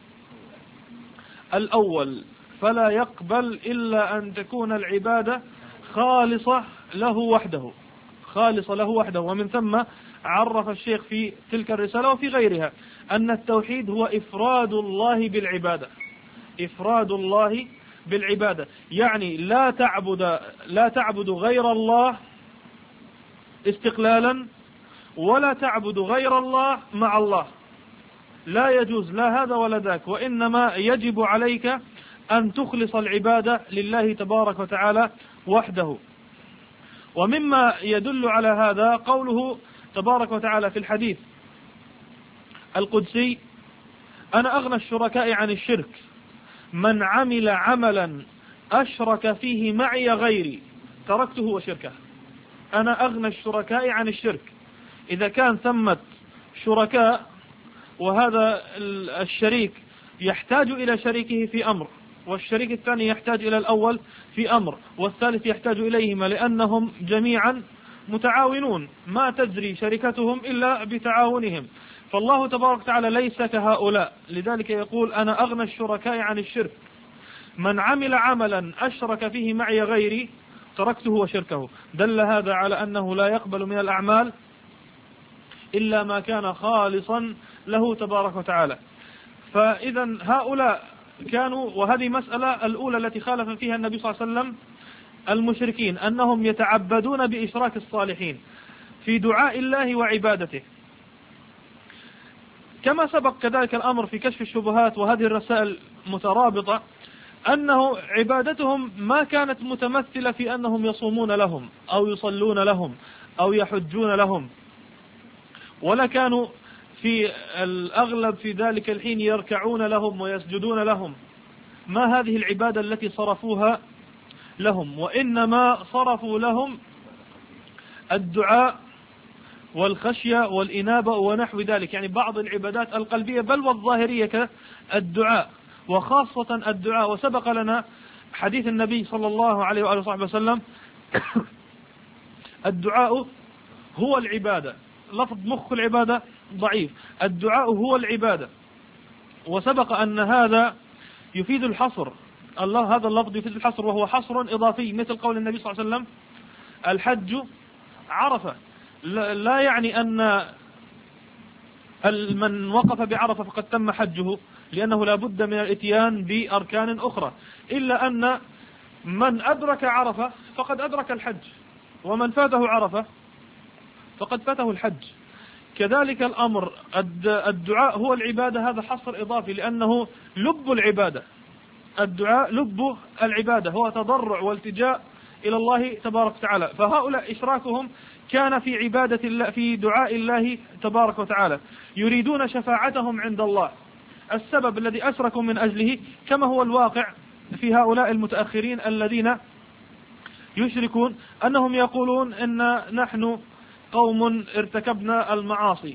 الأول، فلا يقبل إلا أن تكون العبادة خالصة له وحده، خالصة له وحده. ومن ثم عرف الشيخ في تلك الرسالة وفي غيرها أن التوحيد هو إفراد الله بالعبادة، إفراد الله بالعبادة، يعني لا تعبد غير الله استقلالا ولا تعبد غير الله مع الله، لا يجوز لا هذا ولا ذاك، وإنما يجب عليك أن تخلص العبادة لله تبارك وتعالى وحده. ومما يدل على هذا قوله تبارك وتعالى في الحديث القدسي: أنا أغنى الشركاء عن الشرك، من عمل عملا أشرك فيه معي غيري تركته وشركه. أنا أغنى الشركاء عن الشرك. إذا كان ثمة شركاء وهذا الشريك يحتاج إلى شريكه في أمر، والشريك الثاني يحتاج إلى الأول في أمر، والثالث يحتاج إليهما لأنهم جميعا متعاونون، ما تجري شركتهم إلا بتعاونهم. فالله تبارك وتعالى ليس كهؤلاء، لذلك يقول: أنا أغنى الشركاء عن الشرك، من عمل عملا أشرك فيه معي غيري تركته وشركه. دل هذا على أنه لا يقبل من الأعمال إلا ما كان خالصا له تبارك وتعالى. فإذا هؤلاء كانوا، وهذه مسألة الأولى التي خالف فيها النبي صلى الله عليه وسلم المشركين، أنهم يتعبدون بإشراك الصالحين في دعاء الله وعبادته. كما سبق كذلك الأمر في كشف الشبهات، وهذه الرسائل مترابطة، أنه عبادتهم ما كانت متمثلة في أنهم يصومون لهم أو يصلون لهم أو يحجون لهم، ولا كانوا في الأغلب في ذلك الحين يركعون لهم ويسجدون لهم. ما هذه العبادة التي صرفوها لهم، وإنما صرفوا لهم الدعاء والخشية والإنابة ونحو ذلك، يعني بعض العبادات القلبية بل والظاهرية كالدعاء، وخاصة الدعاء. وسبق لنا حديث النبي صلى الله عليه وآله وصحبه وسلم: الدعاء هو العبادة. لفظ مخ العبادة ضعيف، الدعاء هو العبادة. وسبق أن هذا يفيد الحصر، هذا اللفظ يفيد الحصر، وهو حصر إضافي، مثل قول النبي صلى الله عليه وسلم: الحج عرفة. لا يعني أن من وقف بعرفة فقد تم حجه، لأنه لا بد من الاتيان بأركان أخرى، إلا أن من أدرك عرفة فقد أدرك الحج، ومن فاته عرفة فقد فاته الحج. كذلك الأمر، الدعاء هو العبادة، هذا حصر إضافي، لأنه لب العبادة. الدعاء لب العبادة، هو تضرع والتجاء إلى الله تبارك وتعالى. فهؤلاء إشراكهم كان في عبادة الله، في دعاء الله تبارك وتعالى، يريدون شفاعتهم عند الله. السبب الذي أشركوا من أجله كما هو الواقع في هؤلاء المتأخرين الذين يشركون، أنهم يقولون: إن نحن قوم ارتكبنا المعاصي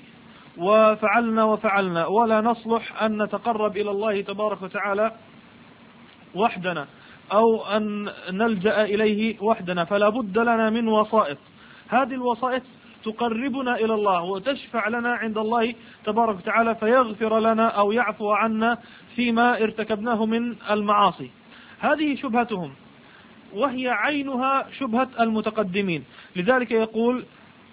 وفعلنا ولا نصلح أن نتقرب إلى الله تبارك وتعالى وحدنا، أو أن نلجأ إليه وحدنا، فلا بد لنا من وسائط. هذه الوسائط تقربنا إلى الله وتشفع لنا عند الله تبارك وتعالى فيغفر لنا أو يعفو عنا فيما ارتكبناه من المعاصي. هذه شبهتهم، وهي عينها شبهة المتقدمين. لذلك يقول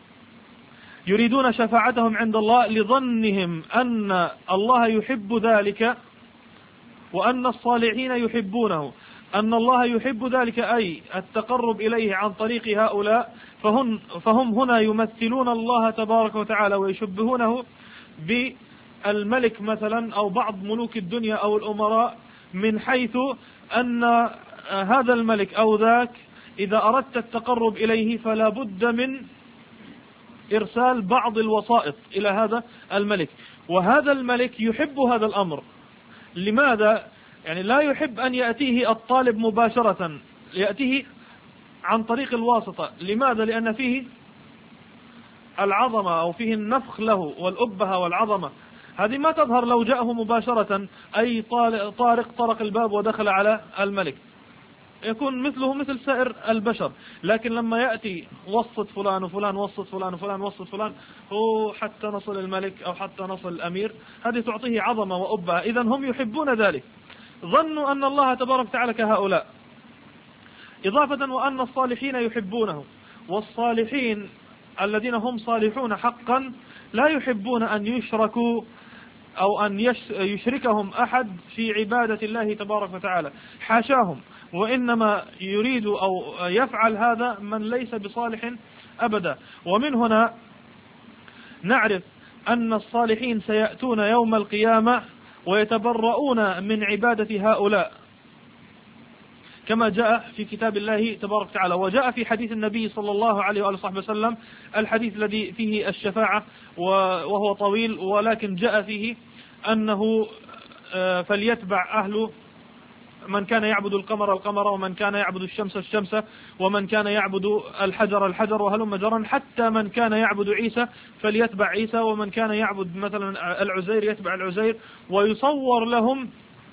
يريدون شفاعتهم عند الله لظنهم أن الله يحب ذلك وأن الصالحين يحبونه. أن الله يحب ذلك أي التقرب إليه عن طريق هؤلاء، فهم هنا يمثلون الله تبارك وتعالى ويشبهونه بالملك مثلا أو بعض ملوك الدنيا أو الأمراء، من حيث أن هذا الملك أو ذاك إذا أردت التقرب إليه فلا بد من إرسال بعض الوسائط إلى هذا الملك، وهذا الملك يحب هذا الأمر. لماذا؟ يعني لا يحب أن يأتيه الطالب مباشرة، يأتيه عن طريق الواسطة. لماذا؟ لأن فيه العظمة أو فيه النفخ له والأبهة والعظمة، هذه ما تظهر لو جاءه مباشرة أي طرق الباب ودخل على الملك، يكون مثله مثل سائر البشر. لكن لما يأتي وسط فلان وفلان، وسط فلان وفلان، وسط فلان، هو حتى نصل الملك أو حتى نصل الأمير، هذه تعطيه عظمة وأبهة. إذن هم يحبون ذلك، ظنوا أن الله تبارك وتعالى كهؤلاء، إضافة وأن الصالحين يحبونه. والصالحين الذين هم صالحون حقا لا يحبون أن يشركوا أو أن يشركهم أحد في عبادة الله تبارك وتعالى، حاشاهم، وإنما يريد أو يفعل هذا من ليس بصالح أبدا. ومن هنا نعرف أن الصالحين سيأتون يوم القيامة ويتبرؤون من عبادة هؤلاء، كما جاء في كتاب الله تبارك وتعالى، وجاء في حديث النبي صلى الله عليه وآله وصحبه وسلم، الحديث الذي فيه الشفاعة وهو طويل، ولكن جاء فيه أنه فليتبع أهل من كان يعبد القمر القمر، ومن كان يعبد الشمس الشمس، ومن كان يعبد الحجر الحجر، وهلم جرا، حتى من كان يعبد عيسى فليتبع عيسى، ومن كان يعبد مثلا العزير يتبع العزير. ويصور لهم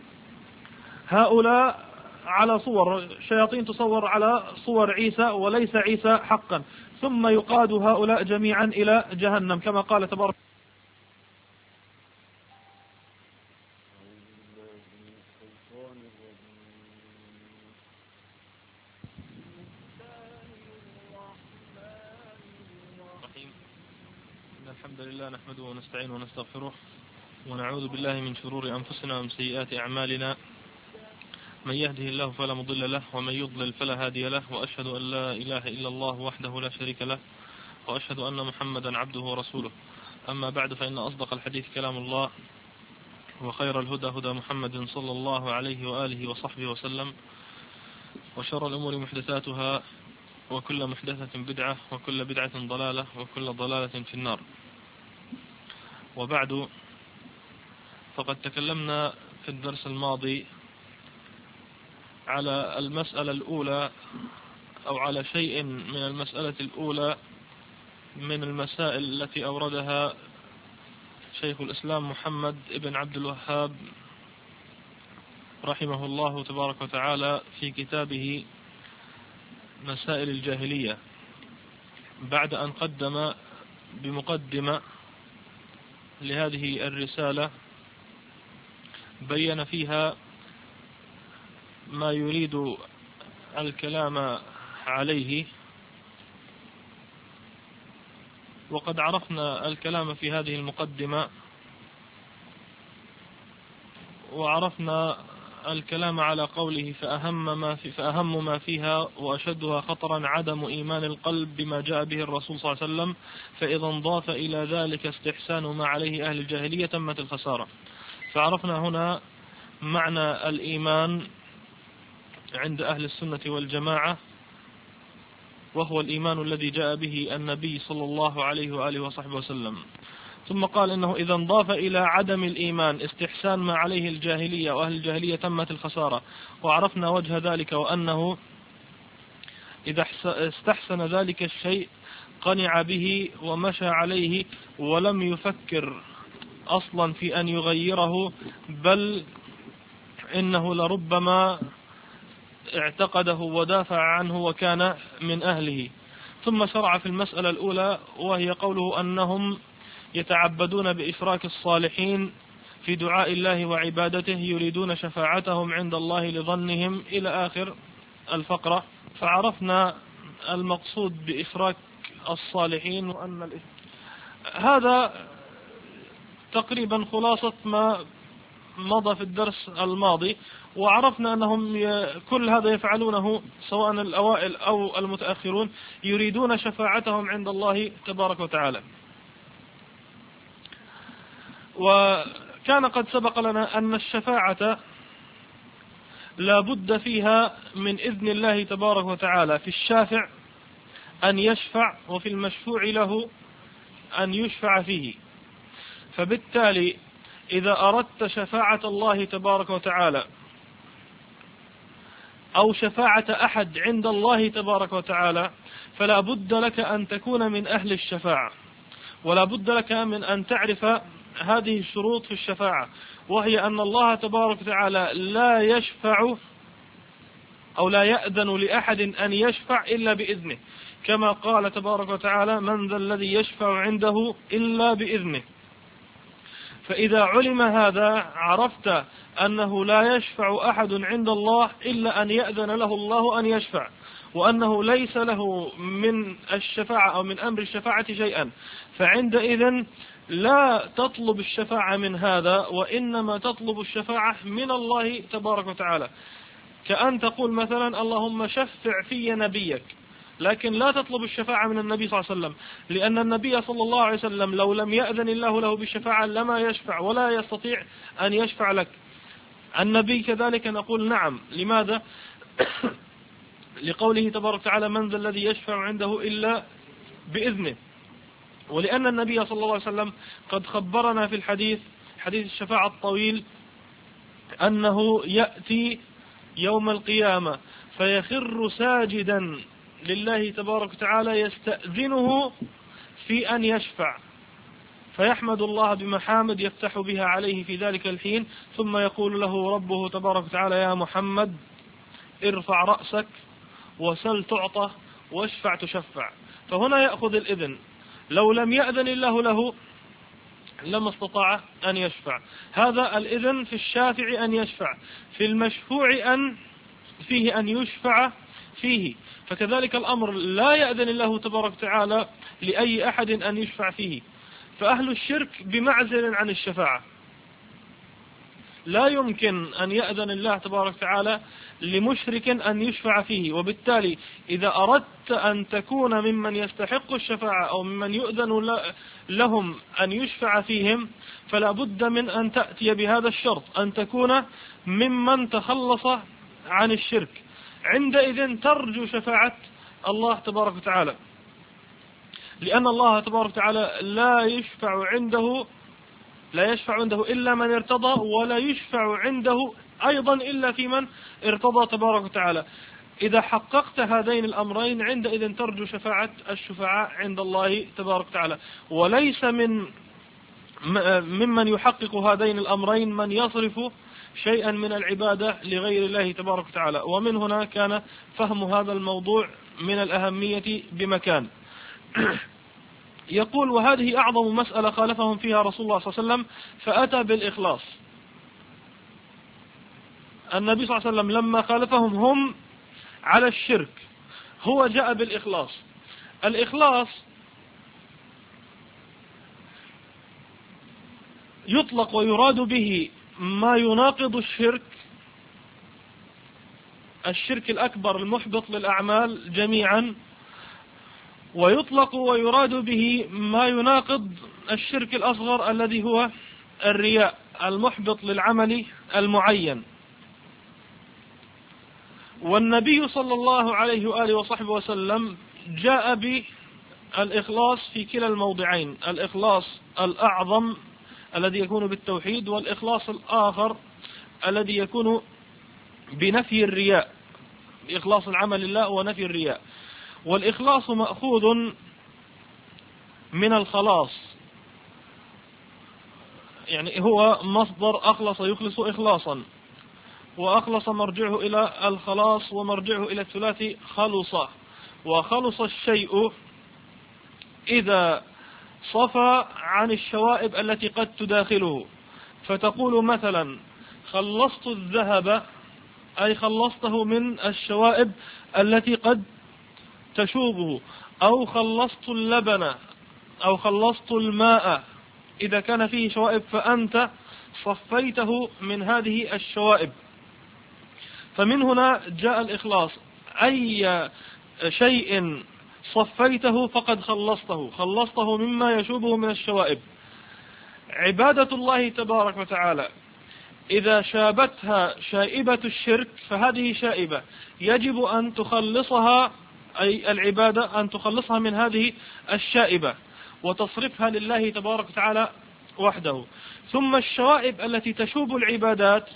هؤلاء على صور شياطين، تصور على صور عيسى وليس عيسى حقا، ثم يقاد هؤلاء جميعا إلى جهنم، كما قال تبارك. الحمد لله نحمده ونستعينه ونستغفره ونعوذ بالله من شرور أنفسنا ومن سيئات أعمالنا، من يهده الله فلا مضل له ومن يضلل فلا هادي له، وأشهد أن لا إله إلا الله وحده لا شريك له، وأشهد أن محمدا عبده ورسوله. أما بعد، فإن أصدق الحديث كلام الله، وخير الهدى هدى محمد صلى الله عليه وآله وصحبه وسلم، وشر الأمور محدثاتها، وكل محدثة بدعة، وكل بدعة ضلالة، وكل ضلالة في النار. وبعد، فقد تكلمنا في الدرس الماضي على المسألة الأولى، أو على شيء من المسألة الأولى من المسائل التي أوردها شيخ الإسلام محمد ابن عبد الوهاب رحمه الله تبارك وتعالى في كتابه مسائل الجاهلية، بعد أن قدم بمقدمة لهذه الرسالة بين فيها ما يريد الكلام عليه. وقد عرفنا الكلام في هذه المقدمة، وعرفنا الكلام على قوله فأهم ما فيها وأشدها خطرا عدم إيمان القلب بما جاء به الرسول صلى الله عليه وسلم، فإذا انضاف إلى ذلك استحسان ما عليه أهل الجاهلية تمت الخسارة. فعرفنا هنا معنى الإيمان عند أهل السنة والجماعة، وهو الإيمان الذي جاء به النبي صلى الله عليه وآله وصحبه وسلم. ثم قال إنه إذا انضاف إلى عدم الإيمان استحسان ما عليه الجاهلية وأهل الجاهلية تمت الخسارة. وعرفنا وجه ذلك، وأنه إذا استحسن ذلك الشيء قنع به ومشى عليه ولم يفكر أصلا في أن يغيره، بل إنه لربما اعتقده ودافع عنه وكان من أهله. ثم شرع في المسألة الأولى، وهي قوله أنهم يتعبدون بإشراك الصالحين في دعاء الله وعبادته يريدون شفاعتهم عند الله لظنهم إلى آخر الفقرة. فعرفنا المقصود بإشراك الصالحين، وأن هذا تقريبا خلاصة ما مضى في الدرس الماضي. وعرفنا أنهم كل هذا يفعلونه سواء الأوائل أو المتأخرون، يريدون شفاعتهم عند الله تبارك وتعالى. وكان قد سبق لنا أن الشفاعة لا بد فيها من إذن الله تبارك وتعالى، في الشافع أن يشفع، وفي المشفوع له أن يشفع فيه. فبالتالي إذا أردت شفاعة الله تبارك وتعالى أو شفاعة أحد عند الله تبارك وتعالى، فلا بد لك أن تكون من أهل الشفاعة، ولا بد لك من أن تعرف هذه الشروط في الشفاعة، وهي أن الله تبارك وتعالى لا يشفع أو لا يأذن لأحد أن يشفع إلا بإذنه، كما قال تبارك وتعالى: من ذا الذي يشفع عنده إلا بإذنه. فإذا علم هذا عرفت أنه لا يشفع أحد عند الله إلا أن يأذن له الله أن يشفع، وأنه ليس له من الشفاعة أو من أمر الشفاعة شيئا. فعندئذ لا تطلب الشفاعة من هذا، وإنما تطلب الشفاعة من الله تبارك وتعالى، كأن تقول مثلا: اللهم شفع في نبيك، لكن لا تطلب الشفاعة من النبي صلى الله عليه وسلم، لأن النبي صلى الله عليه وسلم لو لم يأذن الله له بالشفاعة لما يشفع ولا يستطيع أن يشفع لك. النبي كذلك نقول نعم. لماذا؟ لقوله تبارك وتعالى: من ذا الذي يشفع عنده إلا بإذنه. ولأن النبي صلى الله عليه وسلم قد خبرنا في حديث الشفاعة الطويل أنه يأتي يوم القيامة فيخر ساجدا لله تبارك وتعالى يستأذنه في أن يشفع، فيحمد الله بمحامد يفتح بها عليه في ذلك الحين، ثم يقول له ربه تبارك وتعالى: يا محمد ارفع رأسك وسل تعطى واشفع تشفع. فهنا يأخذ الإذن. لو لم يأذن الله له لما استطاع أن يشفع. هذا الإذن في الشافع أن يشفع، في المشفوع فيه أن يشفع فيه. فكذلك الأمر لا يأذن الله تبارك وتعالى لأي أحد أن يشفع فيه. فأهل الشرك بمعزل عن الشفاعة، لا يمكن أن يأذن الله تبارك وتعالى لمشرك أن يشفع فيه. وبالتالي إذا أردت أن تكون ممن يستحق الشفاعة أو ممن يؤذن لهم أن يشفع فيهم، فلا بد من أن تأتي بهذا الشرط، أن تكون ممن تخلص عن الشرك. عندئذ ترجو شفاعة الله تبارك وتعالى، لأن الله تبارك وتعالى لا يشفع عنده إلا من ارتضى، ولا يشفع عنده أيضا إلا في من ارتضى تبارك وتعالى. إذا حققت هذين الأمرين عندئذ ترجو شفاعة الشفعاء عند الله تبارك وتعالى. وليس ممن يحقق هذين الأمرين من يصرف شيئا من العبادة لغير الله تبارك وتعالى. ومن هنا كان فهم هذا الموضوع من الأهمية بمكان. يقول: وهذه أعظم مسألة خالفهم فيها رسول الله صلى الله عليه وسلم فأتى بالإخلاص. النبي صلى الله عليه وسلم لما خالفهم هم على الشرك هو جاء بالإخلاص. الإخلاص يطلق ويراد به ما يناقض الشرك الأكبر المحبط للأعمال جميعا، ويطلق ويراد به ما يناقض الشرك الأصغر الذي هو الرياء المحبط للعمل المعين. والنبي صلى الله عليه وآله وصحبه وسلم جاء بالإخلاص في كلا الموضعين: الإخلاص الأعظم الذي يكون بالتوحيد، والإخلاص الآخر الذي يكون بنفي الرياء، بإخلاص العمل لله ونفي الرياء. والإخلاص مأخوذ من الخلاص، يعني هو مصدر أخلص يخلص إخلاصا. وأخلص مرجعه إلى الخلاص ومرجعه إلى الثلاثي خلص. وخلص الشيء إذا صفى عن الشوائب التي قد تداخله، فتقول مثلا خلصت الذهب، أي خلصته من الشوائب التي قد تشوبه، أو خلصت اللبن، أو خلصت الماء إذا كان فيه شوائب، فأنت صفيته من هذه الشوائب. فمن هنا جاء الإخلاص، أي شيء صفيته فقد خلصته مما يشوبه من الشوائب. عبادة الله تبارك وتعالى إذا شابتها شائبة الشرك فهذه شائبة يجب أن تخلصها، أي العبادة أن تخلصها من هذه الشائبة وتصرفها لله تبارك وتعالى وحده. ثم الشوائب التي تشوب العبادات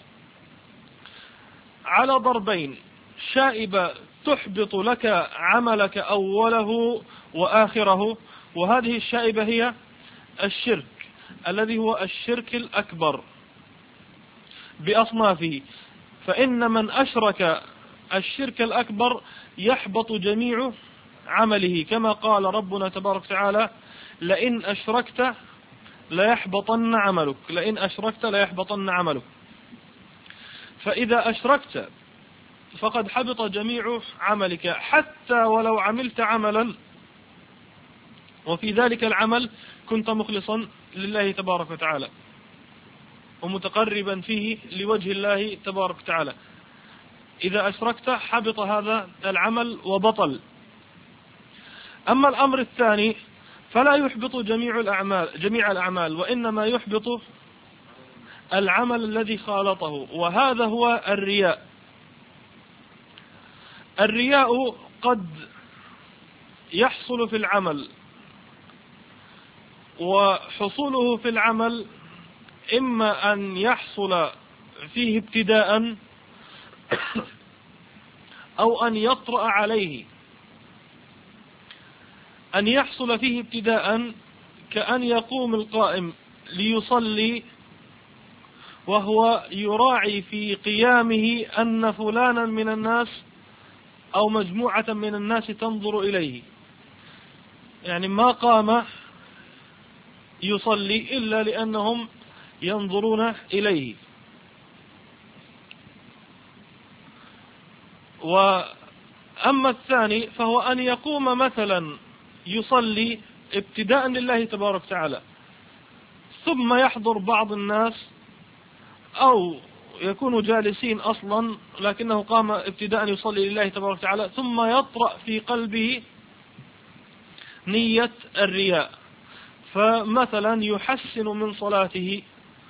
على ضربين: شائبة تحبط لك عملك أوله وآخره، وهذه الشائبة هي الشرك الذي هو الشرك الأكبر بأصنافه، فإن من أشرك الشرك الأكبر يحبط جميع عمله، كما قال ربنا تبارك وتعالى: لئن أشركت ليحبطن عملك، لئن أشركت ليحبطن عملك. فإذا أشركت فقد حبط جميع عملك، حتى ولو عملت عملا وفي ذلك العمل كنت مخلصا لله تبارك وتعالى ومتقربا فيه لوجه الله تبارك وتعالى، إذا أشركت حبط هذا العمل وبطل. أما الأمر الثاني فلا يحبط جميع الأعمال، وإنما يحبط العمل الذي خالطه، وهذا هو الرياء. الرياء قد يحصل في العمل، وحصوله في العمل إما أن يحصل فيه ابتداء أو أن يطرأ عليه. أن يحصل فيه ابتداء كأن يقوم القائم ليصلي وهو يراعي في قيامه أن فلانا من الناس أو مجموعة من الناس تنظر إليه، يعني ما قام يصلي إلا لأنهم ينظرون إليه. وأما الثاني فهو أن يقوم مثلا يصلي ابتداء لله تبارك وتعالى، ثم يحضر بعض الناس أو يكونوا جالسين أصلا لكنه قام ابتداء يصلي لله تبارك وتعالى، ثم يطرأ في قلبه نية الرياء، فمثلا يحسن من صلاته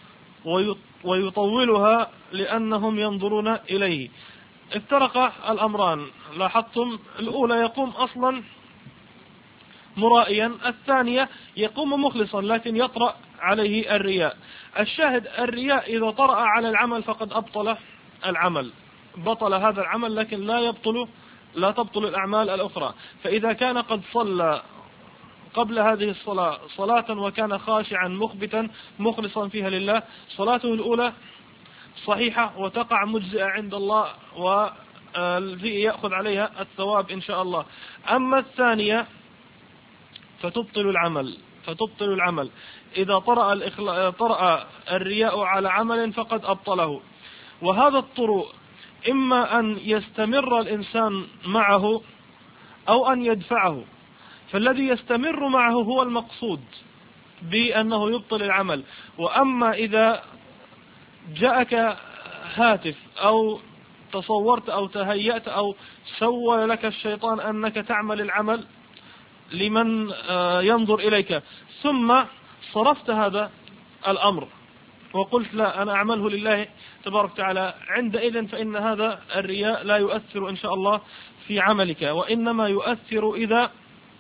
ويطولها لأنهم ينظرون إليه. افترق الأمران، لاحظتم؟ الأولى يقوم أصلا مرائيا، الثانية يقوم مخلصا لكن يطرأ عليه الرياء. الشاهد الرياء إذا طرأ على العمل فقد أبطل العمل، بطل هذا العمل، لكن لا تبطل الأعمال الأخرى. فإذا كان قد صلى قبل هذه الصلاة صلاة وكان خاشعا مخبتا مخلصا فيها لله، صلاته الأولى صحيحة وتقع مجزئة عند الله ويأخذ عليها الثواب إن شاء الله. أما الثانية فتبطل العمل إذا طرأ الرياء على عمل فقد أبطله. وهذا الطرؤ إما أن يستمر الإنسان معه أو أن يدفعه، فالذي يستمر معه هو المقصود بأنه يبطل العمل. وأما إذا جاءك هاتف أو تصورت أو تهيأت أو سول لك الشيطان أنك تعمل العمل لمن ينظر إليك، ثم صرفت هذا الأمر وقلت لا أنا أعمله لله تبارك وتعالى، عندئذ فإن هذا الرياء لا يؤثر إن شاء الله في عملك، وإنما يؤثر إذا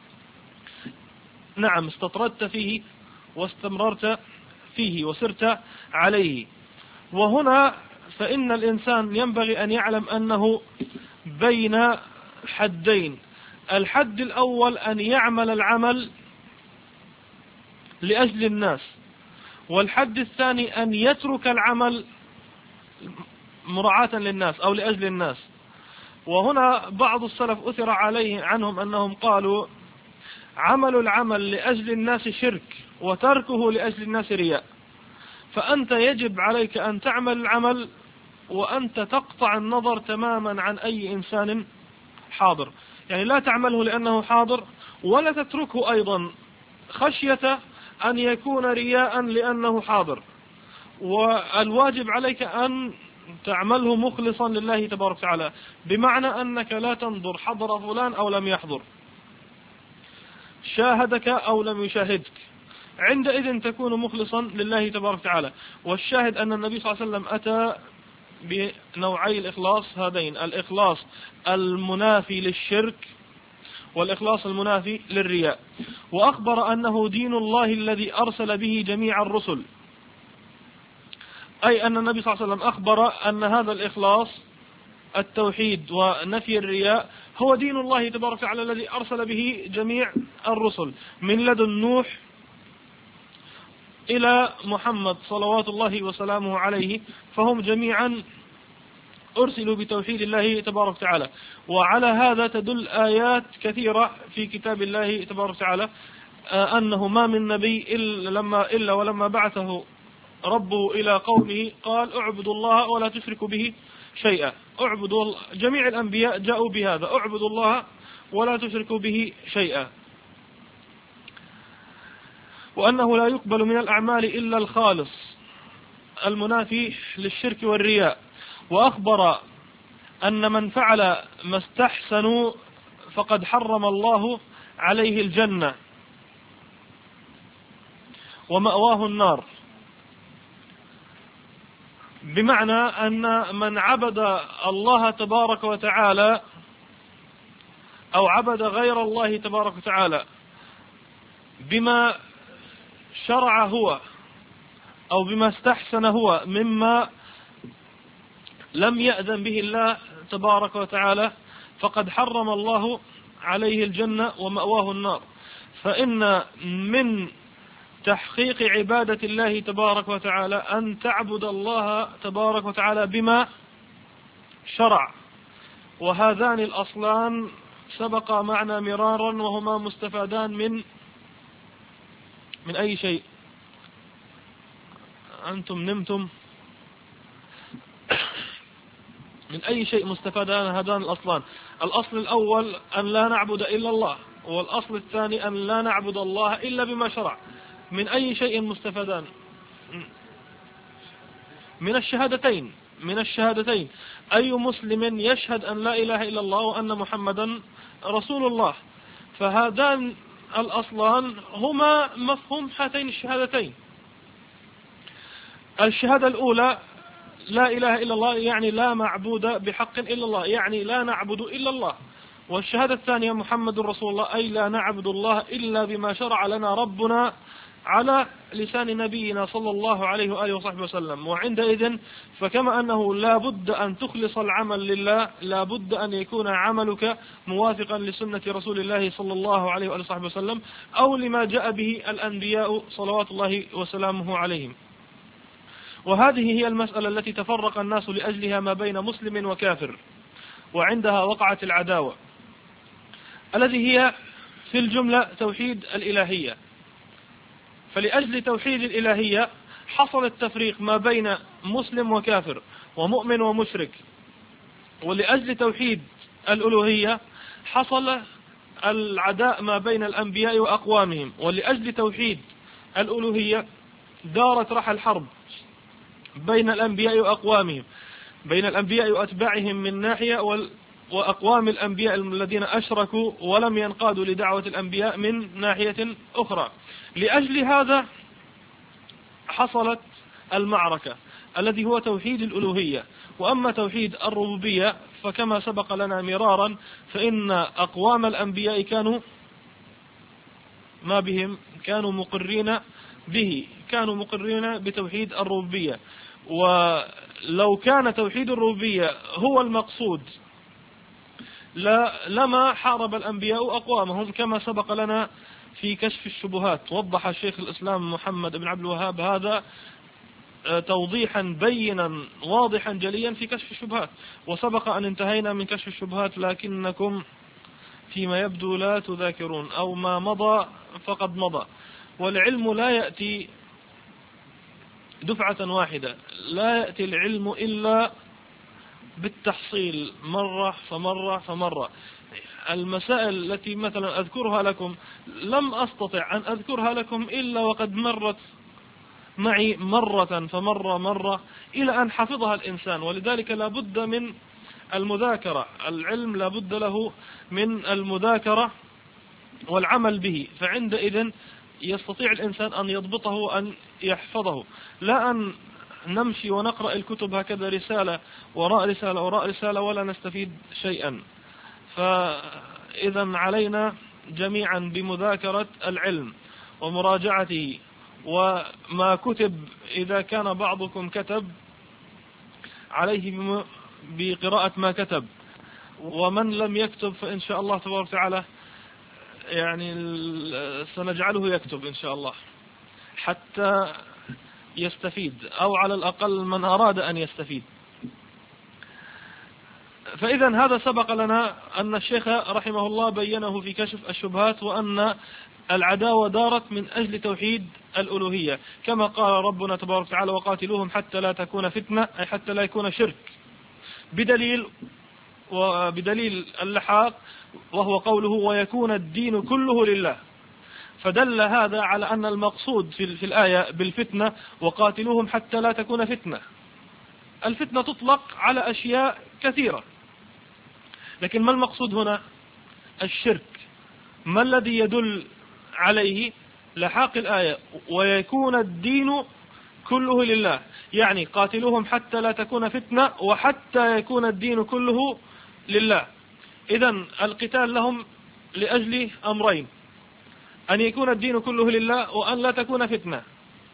استطردت فيه واستمررت فيه وسرت عليه. وهنا فإن الإنسان ينبغي أن يعلم أنه بين حدين: الحد الأول أن يعمل العمل لأجل الناس، والحد الثاني أن يترك العمل مراعاة للناس أو لأجل الناس. وهنا بعض السلف أثر عليه عنهم أنهم قالوا عمل العمل لأجل الناس شرك وتركه لأجل الناس رياء. فأنت يجب عليك أن تعمل العمل وأنت تقطع النظر تماما عن أي إنسان حاضر، يعني لا تعمله لأنه حاضر ولا تتركه أيضا خشية أن يكون رياء لأنه حاضر. والواجب عليك أن تعمله مخلصا لله تبارك وتعالى، بمعنى أنك لا تنظر حضر فلان أو لم يحضر، شاهدك أو لم يشاهدك، عندئذ تكون مخلصا لله تبارك وتعالى. والشاهد أن النبي صلى الله عليه وسلم أتى بنوعي الإخلاص هذين: الإخلاص المنافي للشرك والإخلاص المنافي للرياء. وأخبر أنه دين الله الذي أرسل به جميع الرسل، أي أن النبي صلى الله عليه وسلم أخبر أن هذا الإخلاص التوحيد ونفي الرياء هو دين الله تبارك وتعالى الذي أرسل به جميع الرسل من لدن نوح إلى محمد صلوات الله وسلامه عليه، فهم جميعا أرسلوا بتوحيد الله تبارك وتعالى. وعلى هذا تدل آيات كثيرة في كتاب الله تبارك وتعالى أنه ما من نبي إلا ولما بعثه ربه إلى قومه قال اعبدوا الله ولا تشركوا به شيئا. اعبدوا، جميع الأنبياء جاءوا بهذا: اعبدوا الله ولا تشركوا به شيئا، وأنه لا يقبل من الأعمال إلا الخالص المنافي للشرك والرياء. وأخبر أن من فعل ما استحسنوا فقد حرم الله عليه الجنة ومأواه النار، بمعنى أن من عبد الله تبارك وتعالى أو عبد غير الله تبارك وتعالى بما شرع هو أو بما استحسن هو مما لم يأذن به الله تبارك وتعالى فقد حرم الله عليه الجنة ومأواه النار. فإن من تحقيق عبادة الله تبارك وتعالى أن تعبد الله تبارك وتعالى بما شرع. وهذان الأصلان سبق معنا مرارا وهما مستفادان من أي شيء. أنتم نمتم؟ من أي شيء مستفادان هذان الأصلان؟ الأصل الأول أن لا نعبد إلا الله، والأصل الثاني أن لا نعبد الله إلا بما شرع. من أي شيء مستفادان؟ من الشهادتين. من الشهادتين. أي مسلم يشهد أن لا إله إلا الله وأن محمدا رسول الله، فهذان الأصلان هما مفهوم هاتين الشهادتين. الشهادة الأولى لا إله إلا الله، يعني لا معبود بحق إلا الله، يعني لا نعبد إلا الله. والشهادة الثانية محمد رسول الله، أي لا نعبد الله إلا بما شرع لنا ربنا على لسان نبينا صلى الله عليه وآله وصحبه وسلم. وعندئذ فكما أنه لا بد أن تخلص العمل لله، لا بد أن يكون عملك موافقا لسنة رسول الله صلى الله عليه وآله وصحبه وسلم أو لما جاء به الأنبياء صلوات الله وسلامه عليهم. وهذه هي المسألة التي تفرق الناس لأجلها ما بين مسلم وكافر، وعندها وقعت العداوة، الذي هي في الجملة توحيد الإلهية. فلأجل توحيد الإلهية حصل التفريق ما بين مسلم وكافر ومؤمن ومشرك. ولأجل توحيد الألوهية حصل العداء ما بين الأنبياء وأقوامهم. ولأجل توحيد الألوهية دارت رحى الحرب بين الأنبياء وأقوامهم، بين الأنبياء وأتباعهم من ناحية، وأقوام الأنبياء الذين أشركوا ولم ينقادوا لدعوة الأنبياء من ناحية أخرى. لأجل هذا حصلت المعركة الذي هو توحيد الألوهية. وأما توحيد الربوبية فكما سبق لنا مرارا فإن أقوام الأنبياء كانوا ما بهم، كانوا مقرين به، كانوا مقرين بتوحيد الربوبية. ولو كان توحيد الربوبية هو المقصود لما حارب الأنبياء أقوامهم، كما سبق لنا في كشف الشبهات. وضح الشيخ الإسلام محمد بن عبد الوهاب هذا، وأشار إليه في كتابه الفتح. وقال: ومن أصل التوحيد أن لا نعبد إلا الله وأن محمدا رسول الله. فهذان الأصلان توضيحا بينا واضحا جليا في كشف الشبهات. وسبق أن انتهينا من كشف الشبهات لكنكم فيما يبدو لا تذاكرون، أو ما مضى فقد مضى. والعلم لا يأتي دفعة واحدة، لا يأتي العلم إلا بالتحصيل مرة فمرة فمرة. المسائل التي مثلا أذكرها لكم لم أستطع أن أذكرها لكم إلا وقد مرت معي مرة فمرة إلى أن حفظها الإنسان. ولذلك لا بد من المذاكرة، العلم لا بد له من المذاكرة والعمل به، فعندئذ يستطيع الإنسان أن يضبطه وأن يحفظه، لا أن نمشي ونقرأ الكتب هكذا رسالة وراء رسالة وراء رسالة ولا نستفيد شيئا. فإذا علينا جميعا بمذاكرة العلم ومراجعته، وما كتب إذا كان بعضكم كتب عليه بقراءة ما كتب، ومن لم يكتب فإن شاء الله تبارك وتعالى يعني سنجعله يكتب إن شاء الله حتى يستفيد، أو على الأقل من أراد أن يستفيد. فإذا هذا سبق لنا أن الشيخ رحمه الله بينه في كشف الشبهات، وأن العداوة دارت من أجل توحيد الألوهية، كما قال ربنا تبارك وتعالى وقاتلوهم حتى لا تكون فتنة، أي حتى لا يكون شرك، بدليل اللحاق وهو قوله ويكون الدين كله لله. فدل هذا على أن المقصود في الآية بالفتنة وقاتلوهم حتى لا تكون فتنة. الفتنة تطلق على أشياء كثيرة، لكن ما المقصود هنا؟ الشرك. ما الذي يدل عليه لحاق الآية ويكون الدين كله لله؟ يعني قاتلوهم حتى لا تكون فتنة وحتى يكون الدين كله لله. إذن القتال لهم لأجل أمرين: أن يكون الدين كله لله وأن لا تكون فتنة.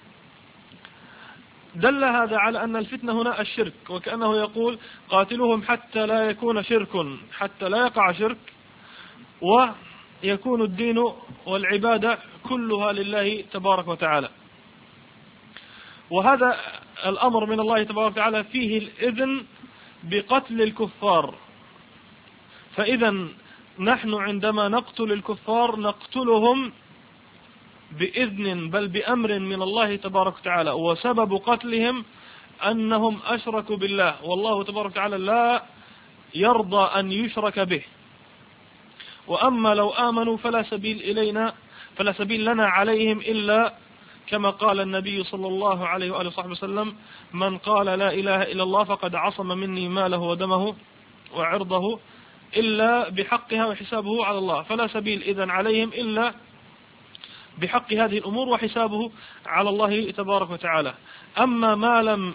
دل هذا على أن الفتنة هنا الشرك، وكأنه يقول قاتلوهم حتى لا يكون شرك، حتى لا يقع شرك، ويكون الدين والعبادة كلها لله تبارك وتعالى. وهذا الأمر من الله تبارك وتعالى فيه الإذن بقتل الكفار. فإذا نحن عندما نقتل الكفار نقتلهم بإذن بل بأمر من الله تبارك وتعالى، وسبب قتلهم أنهم أشركوا بالله، والله تبارك وتعالى لا يرضى أن يشرك به. وأما لو آمنوا فلا سبيل لنا عليهم إلا كما قال النبي صلى الله عليه وآله وصحبه وسلم: من قال لا إله إلا الله فقد عصم مني ماله ودمه وعرضه إلا بحقها وحسابه على الله. فلا سبيل إذن عليهم إلا بحق هذه الأمور وحسابه على الله تبارك وتعالى. أما ما لم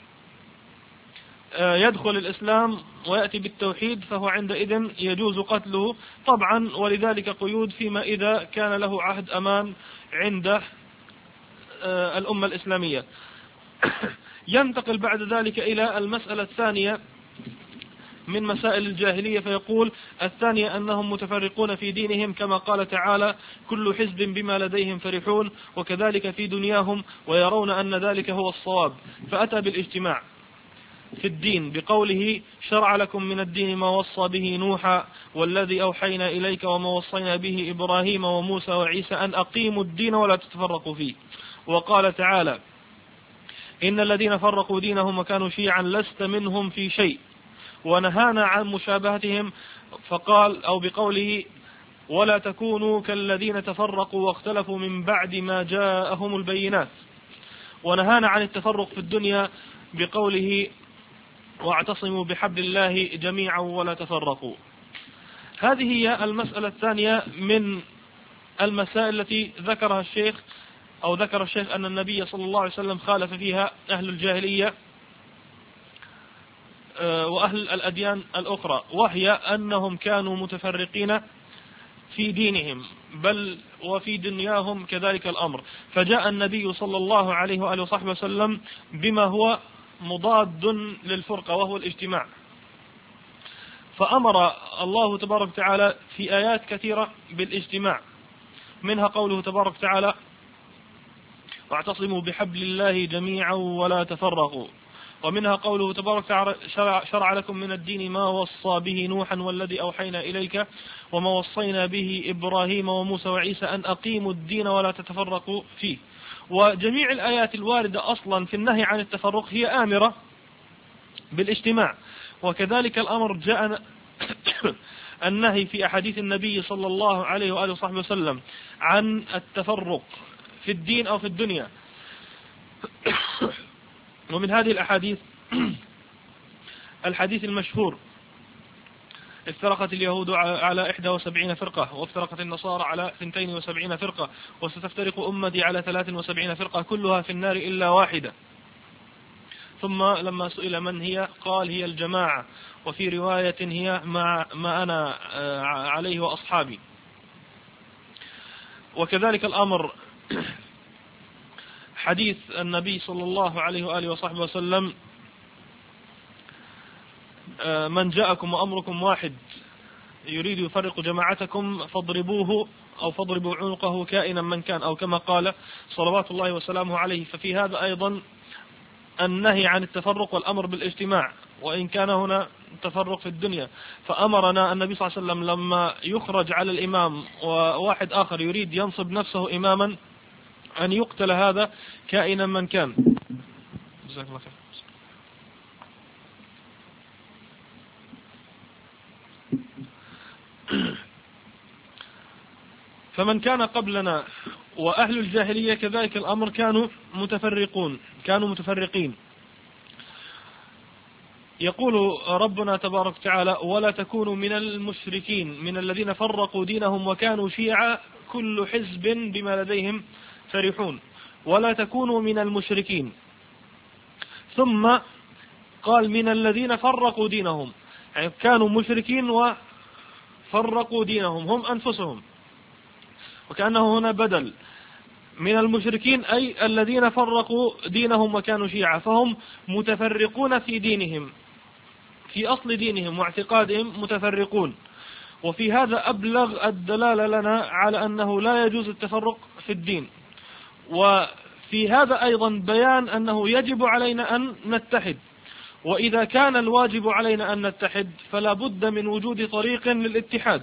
يدخل الإسلام ويأتي بالتوحيد فهو عندئذ يجوز قتله طبعا، ولذلك قيود فيما إذا كان له عهد أمان عند الأمة الإسلامية. ينتقل بعد ذلك إلى المسألة الثانية من مسائل الجاهلية، فيقول: الثانية أنهم متفرقون في دينهم، كما قال تعالى: كل حزب بما لديهم فرحون، وكذلك في دنياهم ويرون أن ذلك هو الصواب. فأتى بالاجتماع في الدين بقوله: شرع لكم من الدين ما وصى به نوحا والذي أوحينا إليك وما وصينا به إبراهيم وموسى وعيسى أن أقيموا الدين ولا تتفرقوا فيه. وقال تعالى: إن الذين فرقوا دينهم وكانوا شيعا لست منهم في شيء، ونهانا عن مشابهتهم، فقال أو بقوله: ولا تكونوا كالذين تفرقوا واختلفوا من بعد ما جاءهم البينات. ونهانا عن التفرق في الدنيا بقوله: واعتصموا بحبل الله جميعا ولا تفرقوا. هذه هي المسألة الثانية من المسائل التي ذكر الشيخ أن النبي صلى الله عليه وسلم خالف فيها أهل الجاهلية وأهل الأديان الأخرى، وهي أنهم كانوا متفرقين في دينهم بل وفي دنياهم كذلك الأمر. فجاء النبي صلى الله عليه وآله وصحبه وسلم بما هو مضاد للفرقة وهو الاجتماع. فأمر الله تبارك وتعالى في آيات كثيرة بالاجتماع، منها قوله تبارك وتعالى: واعتصموا بحبل الله جميعا ولا تفرقوا. ومنها قوله تبارك شرع لكم من الدين ما وصى به نوحا والذي أوحينا إليك وما وصينا به إبراهيم وموسى وعيسى أن أقيموا الدين ولا تتفرقوا فيه. وجميع الآيات الواردة أصلا في النهي عن التفرق هي آمرة بالاجتماع، وكذلك الأمر جاء النهي في أحاديث النبي صلى الله عليه وآله وصحبه وسلم عن التفرق في الدين أو في الدنيا. ومن هذه الأحاديث الحديث المشهور: افترقت اليهود على 71 فرقة، وافترقت النصارى على 72 فرقة، وستفترق أمتي على 73 فرقة، كلها في النار إلا واحدة. ثم لما سئل من هي قال: هي الجماعة، وفي رواية: هي ما أنا عليه وأصحابي. وكذلك الأمر حديث النبي صلى الله عليه وآله وصحبه وسلم: من جاءكم وأمركم واحد يريد يفرق جماعتكم فاضربوه أو فاضربوا عنقه كائنا من كان، أو كما قال صلوات الله وسلامه عليه. ففي هذا أيضا النهي عن التفرق والأمر بالاجتماع، وإن كان هنا تفرق في الدنيا. فأمرنا النبي صلى الله عليه وسلم لما يخرج على الإمام وواحد آخر يريد ينصب نفسه إماما أن يقتل هذا كائنا من كان. جزاك الله خير. فمن كان قبلنا وأهل الجاهلية كذلك الأمر كانوا متفرقين. يقول ربنا تبارك وتعالى: ولا تكونوا من المشركين من الذين فرقوا دينهم وكانوا شيعا كل حزب بما لديهم فرحون. ولا تكونوا من المشركين، ثم قال من الذين فرقوا دينهم، يعني كانوا مشركين وفرقوا دينهم هم أنفسهم، وكأنه هنا بدل من المشركين أي الذين فرقوا دينهم وكانوا شيعا، فهم متفرقون في دينهم، في أصل دينهم واعتقادهم متفرقون. وفي هذا أبلغ الدلالة لنا على أنه لا يجوز التفرق في الدين. وفي هذا أيضا بيان أنه يجب علينا أن نتحد، وإذا كان الواجب علينا أن نتحد فلا بد من وجود طريق للاتحاد،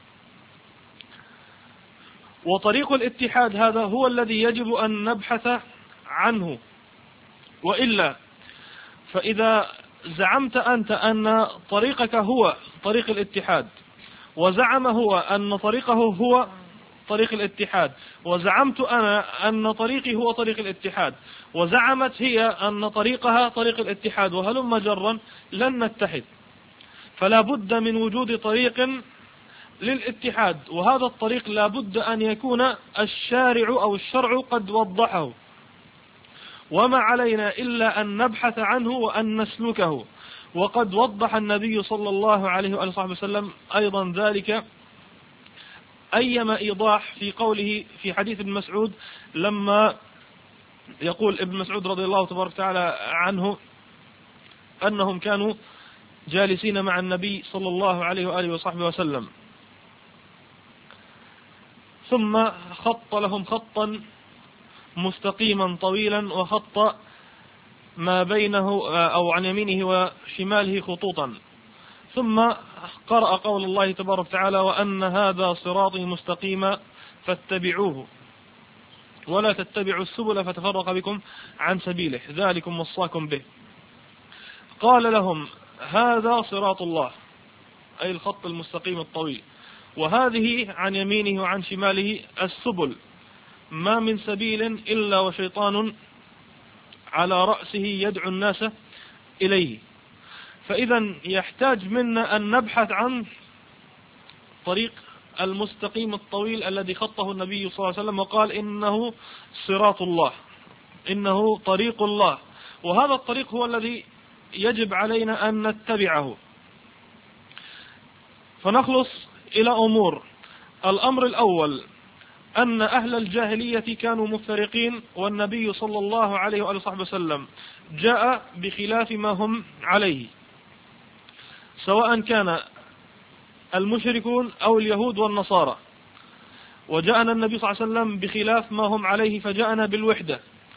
وطريق الاتحاد هذا هو الذي يجب أن نبحث عنه. وإلا فإذا زعمت أنت أن طريقك هو طريق الاتحاد، وزعم هو أن طريقه هو طريق الاتحاد، وزعمت أنا أن طريقي هو طريق الاتحاد، وزعمت هي أن طريقها طريق الاتحاد، وهلم جرا لن نتحد. فلا بد من وجود طريق للاتحاد، وهذا الطريق لا بد أن يكون الشارع أو الشرع قد وضحه، وما علينا إلا أن نبحث عنه وأن نسلكه. وقد وضح النبي صلى الله عليه وآله وسلم أيضا ذلك أيما إيضاح في قوله في حديث ابن مسعود، لما يقول ابن مسعود رضي الله تبارك وتعالى عنه أنهم كانوا جالسين مع النبي صلى الله عليه وآله وصحبه وسلم، ثم خط لهم خطا مستقيما طويلا، وخط ما بينه أو عن يمينه وشماله خطوطا، ثم قرأ قول الله تبارك وتعالى: وأن هذا صراطي مستقيما فاتبعوه ولا تتبعوا السبل فتفرق بكم عن سبيله ذلكم وصاكم به. قال لهم: هذا صراط الله، أي الخط المستقيم الطويل، وهذه عن يمينه وعن شماله السبل، ما من سبيل إلا وشيطان على رأسه يدعو الناس إليه. فإذا يحتاج منا أن نبحث عن طريق المستقيم الطويل الذي خطه النبي صلى الله عليه وسلم وقال: إنه صراط الله، إنه طريق الله. وهذا الطريق هو الذي يجب علينا أن نتبعه. فنخلص إلى أمور. الأمر الأول أن أهل الجاهلية كانوا مفترقين، والنبي صلى الله عليه وآله وسلم جاء بخلاف ما هم عليه، سواء كان المشركون أو اليهود والنصارى. وجاءنا النبي صلى الله عليه وسلم بخلاف ما هم عليه، فجاءنا بالوحدة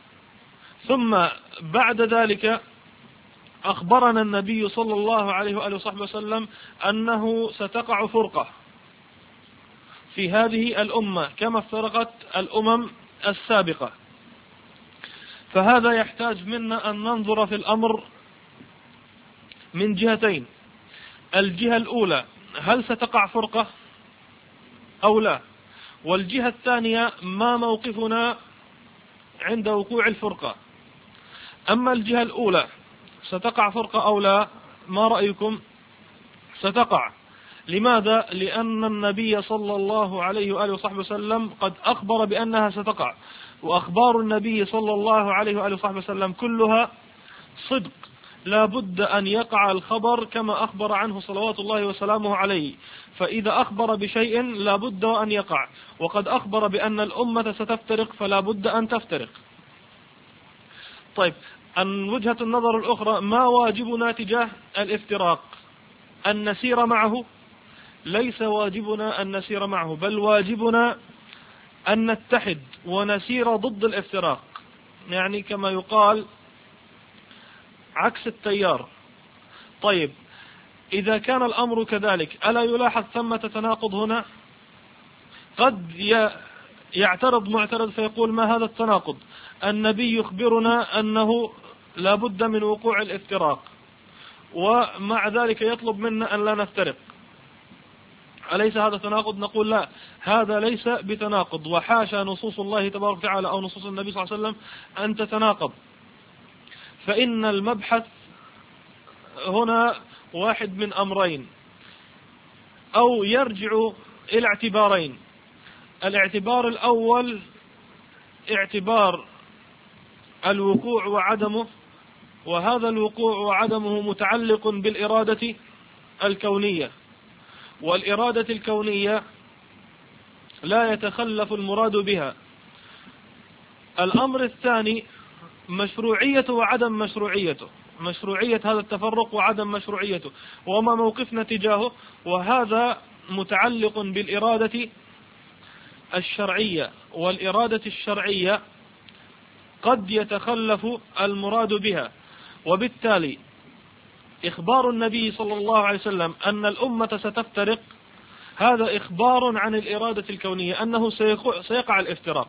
ثم بعد ذلك أخبرنا النبي صلى الله عليه وآله وصحبه وسلم أنه ستقع فرقة في هذه الأمة كما افترقت الأمم السابقة. فهذا يحتاج منا أن ننظر في الأمر من جهتين: الجهة الأولى هل ستقع فرقة أو لا، والجهة الثانية ما موقفنا عند وقوع الفرقة. أما الجهة الأولى ستقع فرقة أو لا، ما رأيكم؟ ستقع. لماذا؟ لأن النبي صلى الله عليه وآله وصحبه وسلم قد أخبر بأنها ستقع، وأخبار النبي صلى الله عليه وآله وصحبه وسلم كلها صدق، لا بد أن يقع الخبر كما أخبر عنه صلوات الله وسلامه عليه. فإذا أخبر بشيء لا بد أن يقع، وقد أخبر بأن الأمة ستفترق فلا بد أن تفترق. طيب، عن وجهة النظر الأخرى، ما واجبنا تجاه الافتراق؟ أن نسير معه؟ ليس واجبنا أن نسير معه، بل واجبنا أن نتحد ونسير ضد الافتراق، يعني كما يقال عكس التيار. طيب، إذا كان الأمر كذلك ألا يلاحظ ثمة تناقض هنا؟ قد يعترض معترض فيقول: ما هذا التناقض؟ النبي يخبرنا أنه لا بد من وقوع الافتراق، ومع ذلك يطلب منا أن لا نفترق، أليس هذا تناقض؟ نقول: لا، هذا ليس بتناقض، وحاشا نصوص الله تبارك وتعالى أو نصوص النبي صلى الله عليه وسلم أن تتناقض. فإن المبحث هنا واحد من أمرين، أو يرجع إلى اعتبارين. الاعتبار الأول اعتبار الوقوع وعدمه، وهذا الوقوع وعدمه متعلق بالإرادة الكونية، والإرادة الكونية لا يتخلف المراد بها. الأمر الثاني مشروعية وعدم مشروعيته، مشروعية هذا التفرق وعدم مشروعيته، وما موقفنا تجاهه، وهذا متعلق بالإرادة الشرعية، والإرادة الشرعية قد يتخلف المراد بها. وبالتالي إخبار النبي صلى الله عليه وسلم أن الأمة ستفترق هذا إخبار عن الإرادة الكونية أنه سيقع الافتراق،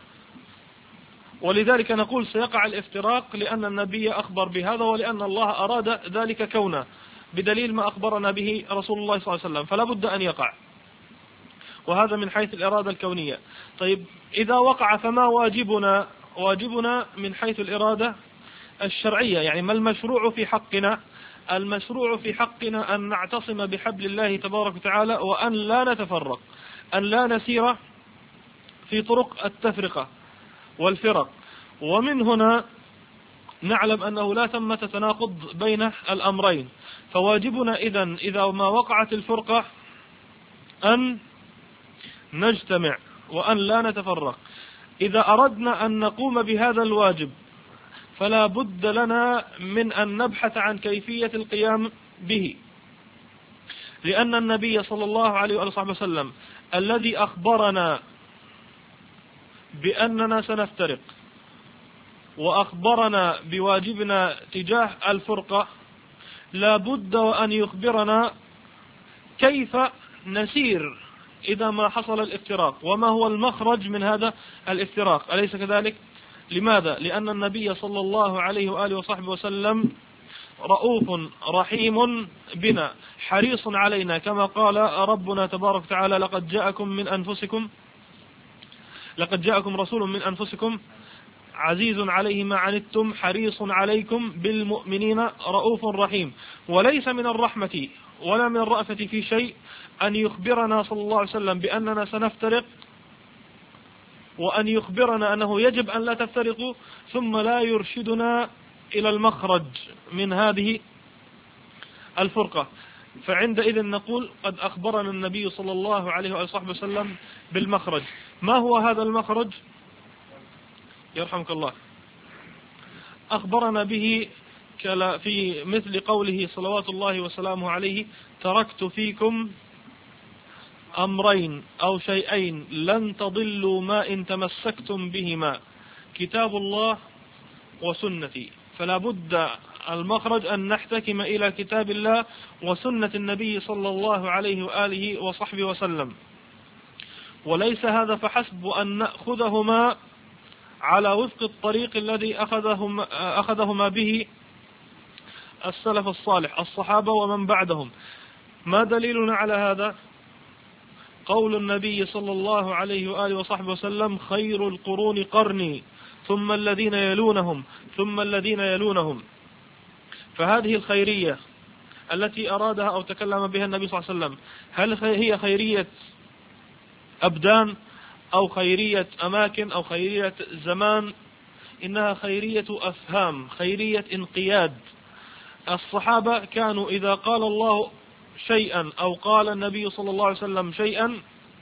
ولذلك نقول سيقع الافتراق لأن النبي أخبر بهذا، ولأن الله أراد ذلك كونه، بدليل ما أخبرنا به رسول الله صلى الله عليه وسلم، فلا بد أن يقع، وهذا من حيث الإرادة الكونية. طيب، إذا وقع فما واجبنا؟ واجبنا من حيث الإرادة الشرعية، يعني ما المشروع في حقنا؟ المشروع في حقنا أن نعتصم بحبل الله تبارك وتعالى، وأن لا نتفرق، أن لا نسير في طرق التفرقة والفرق. ومن هنا نعلم أنه لا ثمة تناقض بين الأمرين. فواجبنا إذا ما وقعت الفرقة أن نجتمع وأن لا نتفرق. إذا أردنا أن نقوم بهذا الواجب فلا بد لنا من أن نبحث عن كيفية القيام به، لأن النبي صلى الله عليه وسلم الذي أخبرنا بأننا سنفترق وأخبرنا بواجبنا تجاه الفرقة لا بد وأن يخبرنا كيف نسير إذا ما حصل الافتراق، وما هو المخرج من هذا الافتراق، أليس كذلك؟ لماذا؟ لأن النبي صلى الله عليه وآله وصحبه وسلم رؤوف رحيم بنا، حريص علينا، كما قال ربنا تبارك وتعالى: لقد جاءكم رسول من أنفسكم عزيز عليه ما عنتم حريص عليكم بالمؤمنين رؤوف رحيم. وليس من الرحمة ولا من الرأفة في شيء أن يخبرنا صلى الله عليه وسلم بأننا سنفترق، وأن يخبرنا أنه يجب أن لا تفترقوا، ثم لا يرشدنا إلى المخرج من هذه الفرقة. فعندئذ نقول قد أخبرنا النبي صلى الله عليه وآله وسلم بالمخرج. ما هو هذا المخرج؟ يرحمك الله. أخبرنا به في مثل قوله صلوات الله وسلامه عليه: تركت فيكم أمرين أو شيئين لن تضلوا ما إن تمسكتم بهما، كتاب الله وسنتي، فلا بد المخرج أن نحتكم إلى كتاب الله وسنة النبي صلى الله عليه وآله وصحبه وسلم. وليس هذا فحسب أن نأخذهما على وفق الطريق الذي أخذهما به السلف الصالح الصحابة ومن بعدهم. ما دليلنا على هذا؟ قول النبي صلى الله عليه وآله وصحبه وسلم: خير القرون قرني ثم الذين يلونهم ثم الذين يلونهم. فهذه الخيرية التي أرادها أو تكلم بها النبي صلى الله عليه وسلم، هل هي خيرية أبدان أو خيرية أماكن أو خيرية زمان؟ إنها خيرية أفهام، خيرية انقياد. الصحابة كانوا إذا قال الله شيئا أو قال النبي صلى الله عليه وسلم شيئا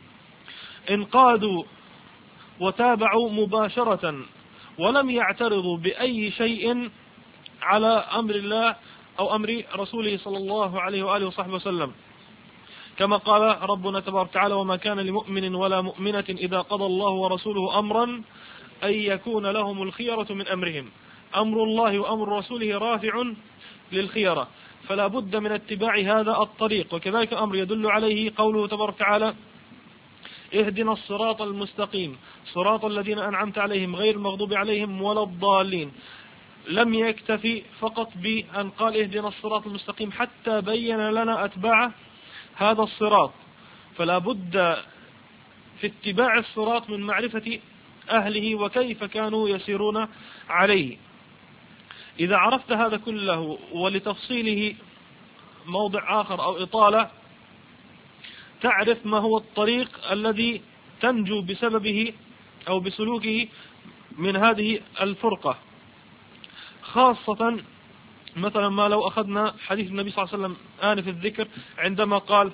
انقادوا وتابعوا مباشرة، ولم يعترضوا بأي شيء على أمر الله أو أمر رسوله صلى الله عليه وآله وصحبه وسلم، كما قال ربنا تبارك وتعالى: وما كان لمؤمن ولا مؤمنة إذا قضى الله ورسوله أمرا أن يكون لهم الخيرة من أمرهم. أمر الله وأمر رسوله رافع للخيرة، فلا بد من اتباع هذا الطريق. وكذلك الأمر يدل عليه قوله تبارك وتعالى: اهدنا الصراط المستقيم صراط الذين أنعمت عليهم غير المغضوب عليهم ولا الضالين. لم يكتفي فقط بأن قال اهدنا الصراط المستقيم، حتى بين لنا أتباع هذا الصراط. فلا بد في اتباع الصراط من معرفة أهله وكيف كانوا يسيرون عليه. إذا عرفت هذا كله، ولتفصيله موضع آخر أو إطالة، تعرف ما هو الطريق الذي تنجو بسببه أو بسلوكه من هذه الفرقة. خاصة مثلا ما لو أخذنا حديث النبي صلى الله عليه وسلم آنف الذكر عندما قال: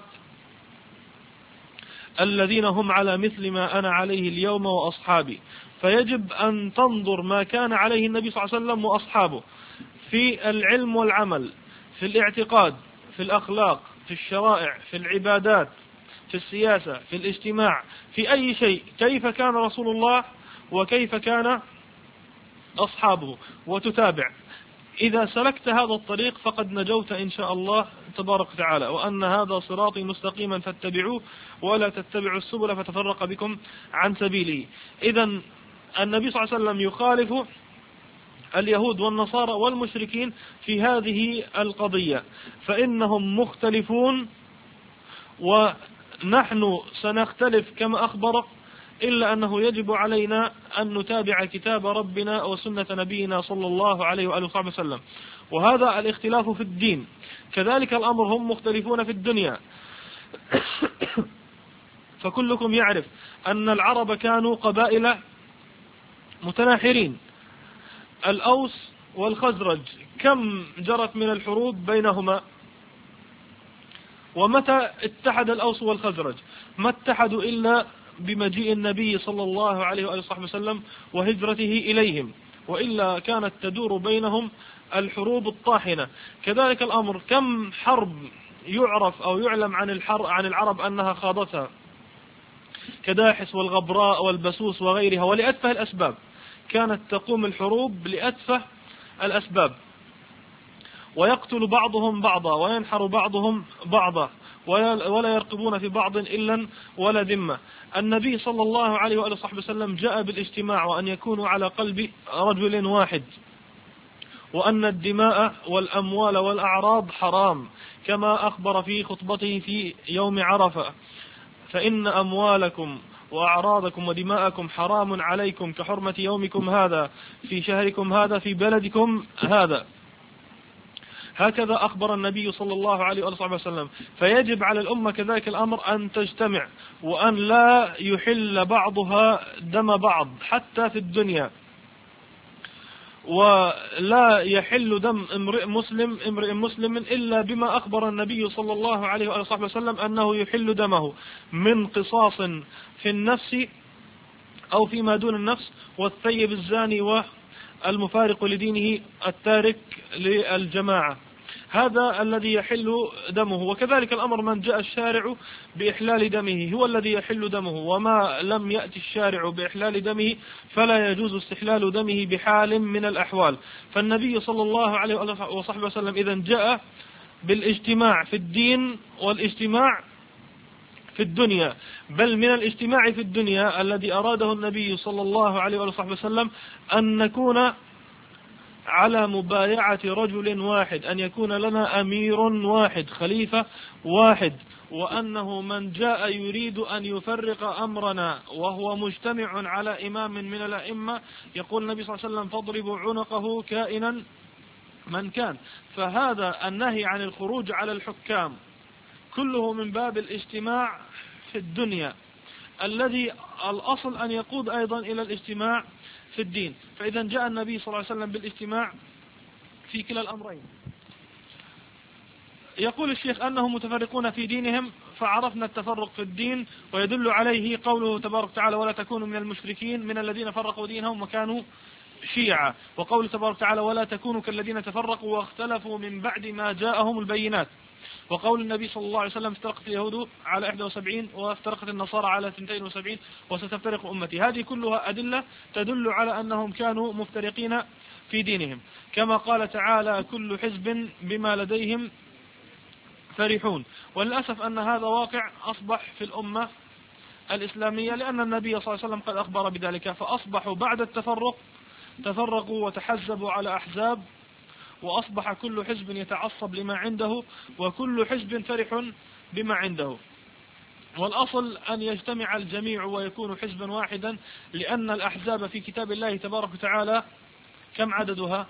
الذين هم على مثل ما أنا عليه اليوم وأصحابي. فيجب أن تنظر ما كان عليه النبي صلى الله عليه وسلم وأصحابه في العلم والعمل، في الاعتقاد، في الأخلاق، في الشرائع، في العبادات، في السياسة، في الاجتماع، في أي شيء، كيف كان رسول الله وكيف كان أصحابه، وتتابع. إذا سلكت هذا الطريق فقد نجوت إن شاء الله تبارك وتعالى. وأن هذا صراطي مستقيما فاتبعوه ولا تتبعوا السبل فتفرق بكم عن سبيله. إذا النبي صلى الله عليه وسلم يخالف اليهود والنصارى والمشركين في هذه القضية، فإنهم مختلفون ونحن سنختلف كما أخبر، إلا أنه يجب علينا أن نتابع كتاب ربنا وسنة نبينا صلى الله عليه وآله وصحبه وسلم. وهذا الاختلاف في الدين. كذلك الأمر هم مختلفون في الدنيا. فكلكم يعرف أن العرب كانوا قبائل متناحرين. الأوس والخزرج كم جرت من الحروب بينهما؟ ومتى اتحد الأوس والخزرج؟ ما اتحدوا إلا بمجيء النبي صلى الله عليه وآله وصحبه وسلم وهجرته إليهم، وإلا كانت تدور بينهم الحروب الطاحنة. كذلك الأمر كم حرب يعرف أو يعلم عن العرب أنها خاضتها، كداحس والغبراء والبسوس وغيرها، ولأتفه الأسباب كانت تقوم الحروب لأتفه الأسباب، ويقتل بعضهم بعضا وينحر بعضهم بعضا ولا يرقبون في بعض إلا ولا ذمة. النبي صلى الله عليه وآله وصحبه وسلم جاء بالاجتماع وأن يكونوا على قلب رجل واحد، وأن الدماء والأموال والأعراض حرام، كما أخبر في خطبته في يوم عرفة: فإن أموالكم وأعراضكم ودماءكم حرام عليكم كحرمة يومكم هذا في شهركم هذا في بلدكم هذا. هكذا أخبر النبي صلى الله عليه وآله وسلم. فيجب على الأمة كذلك الأمر أن تجتمع، وأن لا يحل بعضها دم بعض حتى في الدنيا، ولا يحل دم امرئ مسلم إلا بما أخبر النبي صلى الله عليه وآله وسلم أنه يحل دمه من قصاص في النفس أو فيما دون النفس، والثيب الزاني والمفارق لدينه التارك للجماعة. هذا الذي يحل دمه. وكذلك الأمر من جاء الشارع بإحلال دمه هو الذي يحل دمه، وما لم يأتي الشارع بإحلال دمه فلا يجوز استحلال دمه بحال من الأحوال. فالنبي صلى الله عليه وصحبه وسلم إذا جاء بالاجتماع في الدين والاجتماع في الدنيا، بل من الاجتماع في الدنيا الذي أراده النبي صلى الله عليه وصحبه وسلم أن نكون على مبايعة رجل واحد، أن يكون لنا أمير واحد، خليفة واحد، وأنه من جاء يريد أن يفرق أمرنا وهو مجتمع على إمام من الأئمة يقول النبي صلى الله عليه وسلم فاضربوا عنقه كائنا من كان. فهذا النهي عن الخروج على الحكام كله من باب الاجتماع في الدنيا الذي الأصل أن يقود أيضا إلى الاجتماع في الدين. فإذا جاء النبي صلى الله عليه وسلم بالاجتماع في كلا الأمرين. يقول الشيخ أنهم متفرقون في دينهم فعرفنا التفرق في الدين، ويدل عليه قوله تبارك وتعالى ولا تكونوا من المشركين من الذين فرقوا دينهم وكانوا شيعا، وقوله تبارك وتعالى ولا تكونوا كالذين تفرقوا واختلفوا من بعد ما جاءهم البينات، وقول النبي صلى الله عليه وسلم افترقت اليهود على 71 وافترقت النصارى على 72 وستفترق أمتي. هذه كلها أدلة تدل على أنهم كانوا مفترقين في دينهم، كما قال تعالى كل حزب بما لديهم فرحون. وللأسف أن هذا واقع أصبح في الأمة الإسلامية، لأن النبي صلى الله عليه وسلم قد أخبر بذلك، فأصبحوا بعد التفرق تفرقوا وتحزبوا على أحزاب، وأصبح كل حزب يتعصب لما عنده وكل حزب فرح بما عنده. والأصل أن يجتمع الجميع ويكون حزبا واحدا، لأن الأحزاب في كتاب الله تبارك وتعالى كم عددها؟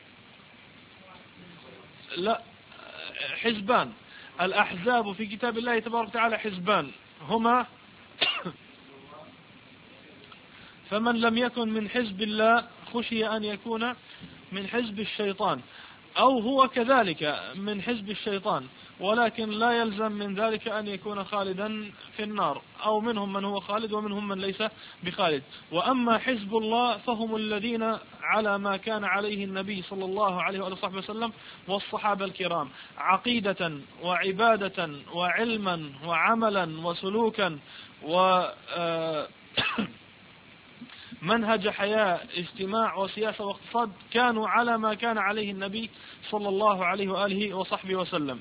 لا، حزبان. الأحزاب في كتاب الله تبارك وتعالى حزبان هما فمن لم يكن من حزب الله خشي أن يكون من حزب الشيطان، أو هو كذلك من حزب الشيطان ولكن لا يلزم من ذلك أن يكون خالدا في النار، أو منهم من هو خالد ومنهم من ليس بخالد. وأما حزب الله فهم الذين على ما كان عليه النبي صلى الله عليه وصحبه وسلم والصحابة الكرام عقيدة وعبادة وعلما وعملا وسلوكا منهج حياة اجتماع وسياسة واقتصاد، كانوا على ما كان عليه النبي صلى الله عليه وآله وصحبه وسلم.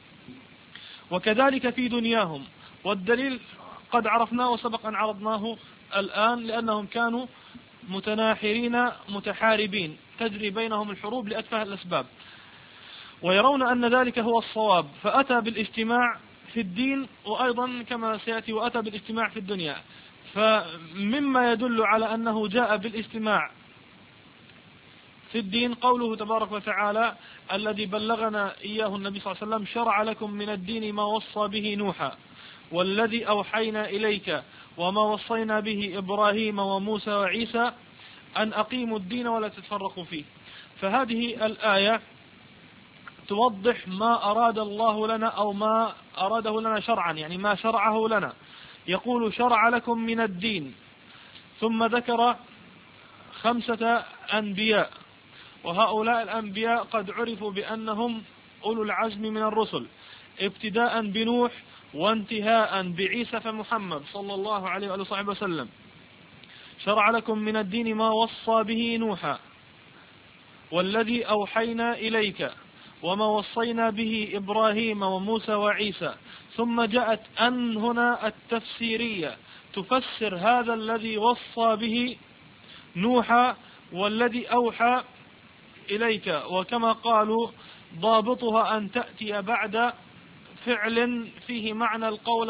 وكذلك في دنياهم، والدليل قد عرفناه وسبق أن عرضناه الآن، لأنهم كانوا متناحرين متحاربين تجري بينهم الحروب لأتفه الأسباب، ويرون أن ذلك هو الصواب، فأتى بالاجتماع في الدين وأيضا كما سيأتي وأتى بالاجتماع في الدنيا. فمما يدل على أنه جاء بالاجتماع في الدين قوله تبارك وتعالى الذي بلغنا إياه النبي صلى الله عليه وسلم شرع لكم من الدين ما وصى به نوحا والذي أوحينا إليك وما وصينا به إبراهيم وموسى وعيسى أن أقيموا الدين ولا تتفرقوا فيه. فهذه الآية توضح ما أراد الله لنا أو ما أراده لنا شرعا، يعني ما شرعه لنا. يقول شرع لكم من الدين، ثم ذكر 5 أنبياء، وهؤلاء الأنبياء قد عرفوا بأنهم أولو العزم من الرسل، ابتداء بنوح وانتهاء بعيسى فمحمد صلى الله عليه وآله وسلم. شرع لكم من الدين ما وصى به نوحا والذي أوحينا إليك وما وصينا به إبراهيم وموسى وعيسى. ثم جاءت أن هنا التفسيرية تفسر هذا الذي وصى به نوحا والذي أوحى إليك، وكما قالوا ضابطها أن تأتي بعد فعل فيه معنى القول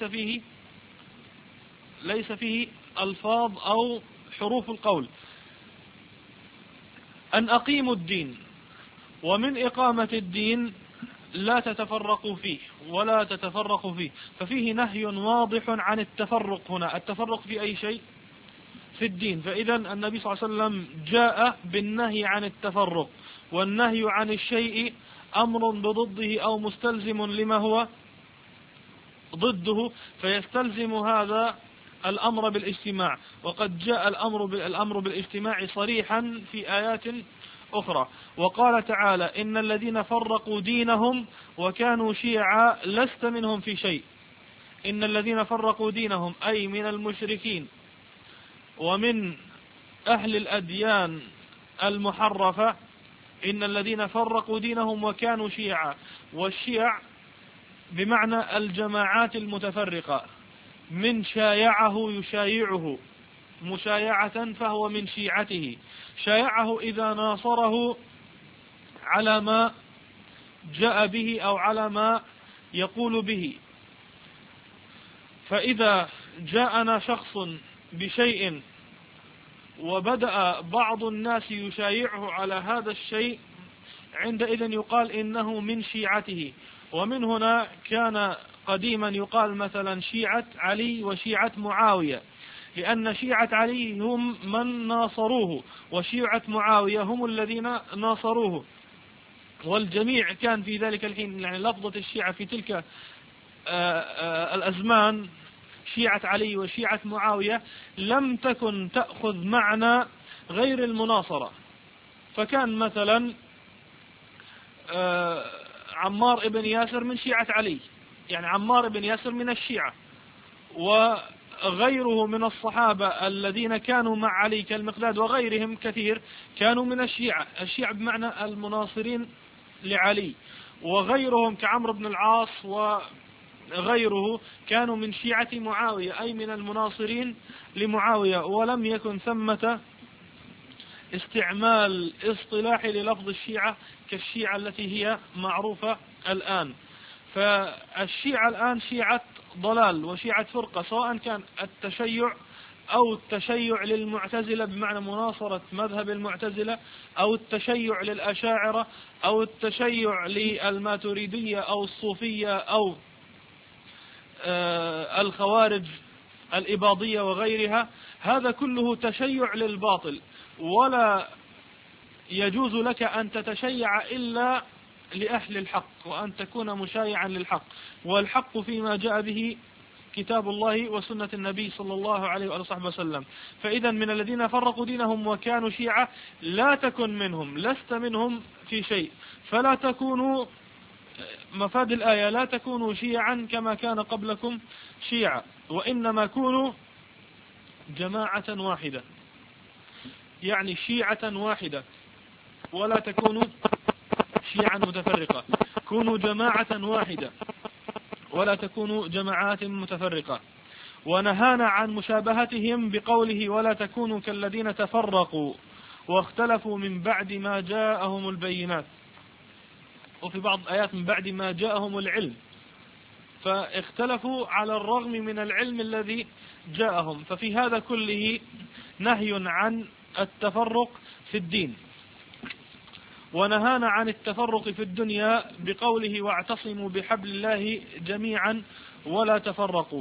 ليس فيه ألفاظ أو حروف القول. أن أقيموا الدين، ومن إقامة الدين لا تتفرقوا فيه ولا تتفرقوا فيه، ففيه نهي واضح عن التفرق هنا. التفرق في أي شيء؟ في الدين. فإذا النبي صلى الله عليه وسلم جاء بالنهي عن التفرق، والنهي عن الشيء أمر بضده أو مستلزم لما هو ضده، فيستلزم هذا الأمر بالاجتماع. وقد جاء الأمر بالاجتماع صريحا في آيات أخرى. وقال تعالى: إن الذين فرقوا دينهم وكانوا شيعا لست منهم في شيء. إن الذين فرقوا دينهم أي من المشركين ومن أهل الأديان المحرفة، إن الذين فرقوا دينهم وكانوا شيعا. والشيع بمعنى الجماعات المتفرقة، من شايعه يشايعه مشايعة فهو من شيعته. شايعه إذا ناصره على ما جاء به أو على ما يقول به. فإذا جاءنا شخص بشيء وبدأ بعض الناس يشايعه على هذا الشيء، عندئذ يقال إنه من شيعته. ومن هنا كان قديما يقال مثلا شيعة علي وشيعة معاوية، لأن شيعة علي هم من ناصروه، وشيعة معاوية هم الذين ناصروه. والجميع كان في ذلك الحين، يعني لفظة الشيعة في تلك الأزمان، شيعة علي وشيعة معاوية، لم تكن تأخذ معنى غير المناصرة. فكان مثلا عمار بن ياسر من شيعة علي، يعني عمار بن ياسر من الشيعة، وغيره من الصحابة الذين كانوا مع علي كالمقداد وغيرهم كثير كانوا من الشيعة. الشيعة بمعنى المناصرين لعلي، وغيرهم كعمرو بن العاص وغيره كانوا من شيعة معاوية، أي من المناصرين لمعاوية. ولم يكن ثمة استعمال اصطلاحي للفظ الشيعة كالشيعة التي هي معروفة الآن. فالشيعة الآن شيعة ضلال وشيعة فرقة، سواء كان التشيع أو التشيع للمعتزلة بمعنى مناصرة مذهب المعتزلة، أو التشيع للأشاعرة، أو التشيع للماتريدية أو الصوفية، أو الخوارج الإباضية وغيرها. هذا كله تشيع للباطل، ولا يجوز لك أن تتشيع إلا لأهل الحق، وأن تكون مشايعا للحق. والحق فيما جاء به كتاب الله وسنة النبي صلى الله عليه وآله وسلم. فإذا من الذين فرقوا دينهم وكانوا شيعا لا تكن منهم، لست منهم في شيء. فلا تكونوا، مفاد الآية، لا تكونوا شيعا كما كان قبلكم شيعا، وإنما كونوا جماعة واحدة، يعني شيعة واحدة، ولا تكونوا شيعا متفرقة. كونوا جماعة واحدة ولا تكونوا جماعات متفرقة. ونهانا عن مشابهتهم بقوله: ولا تكونوا كالذين تفرقوا واختلفوا من بعد ما جاءهم البينات. وفي بعض الآيات من بعد ما جاءهم العلم، فاختلفوا على الرغم من العلم الذي جاءهم. ففي هذا كله نهي عن التفرق في الدين. ونهانا عن التفرق في الدنيا بقوله: واعتصموا بحبل الله جميعا ولا تفرقوا.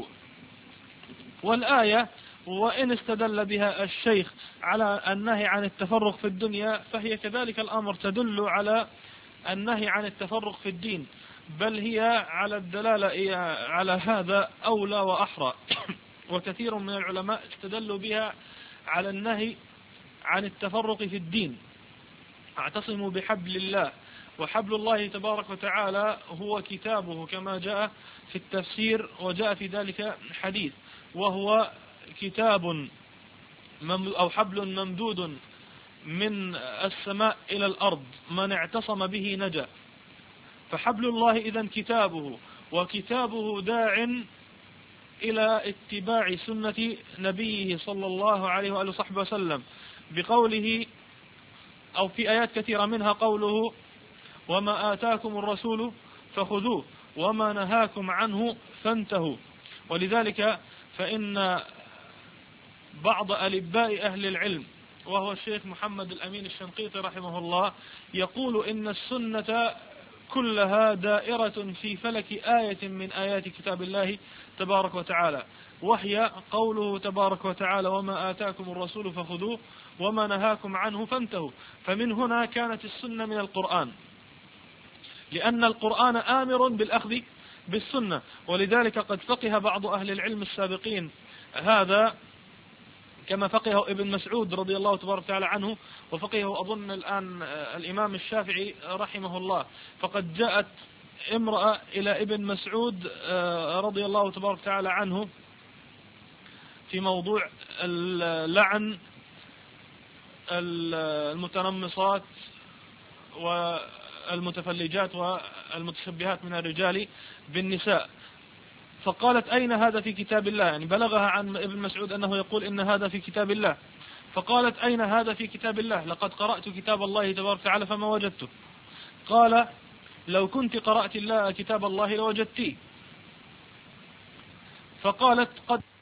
والآية وإن استدل بها الشيخ على النهي عن التفرق في الدنيا، فهي كذلك الأمر تدل على النهي عن التفرق في الدين، بل هي على الدلالة على هذا أولى وأحرى. وكثير من العلماء استدلوا بها على النهي عن التفرق في الدين. اعتصموا بحبل الله، وحبل الله تبارك وتعالى هو كتابه كما جاء في التفسير، وجاء في ذلك حديث، وهو كتاب أو حبل ممدود من السماء إلى الأرض، من اعتصم به نجا. فحبل الله إذن كتابه، وكتابه داع إلى اتباع سنة نبيه صلى الله عليه وآله وصحبه وسلم، بقوله أو في آيات كثيرة منها قوله: وما آتاكم الرسول فخذوه وما نهاكم عنه فانتهوا. ولذلك فإن بعض ألباء أهل العلم، وهو الشيخ محمد الأمين الشنقيطي رحمه الله، يقول إن السنة كلها دائرة في فلك آية من آيات كتاب الله تبارك وتعالى، وهي قوله تبارك وتعالى: وما آتاكم الرسول فخذوه وما نهاكم عنه فانتهوا. فمن هنا كانت السنة من القرآن، لأن القرآن آمر بالأخذ بالسنة. ولذلك قد فقه بعض أهل العلم السابقين هذا كما فقهه ابن مسعود رضي الله تبارك وتعالى عنه، وفقهه أظن الآن الإمام الشافعي رحمه الله. فقد جاءت امرأة إلى ابن مسعود رضي الله تبارك وتعالى عنه في موضوع اللعن المتنمصات والمتفلجات والمتشبهات من الرجال بالنساء، فقالت أين هذا في كتاب الله؟ يعني بلغها عن ابن مسعود أنه يقول إن هذا في كتاب الله، فقالت أين هذا في كتاب الله؟ لقد قرأت كتاب الله تبارك وتعالى فما وجدته. قال لو كنت قرأت الله كتاب الله لوجدتيه. فقالت قد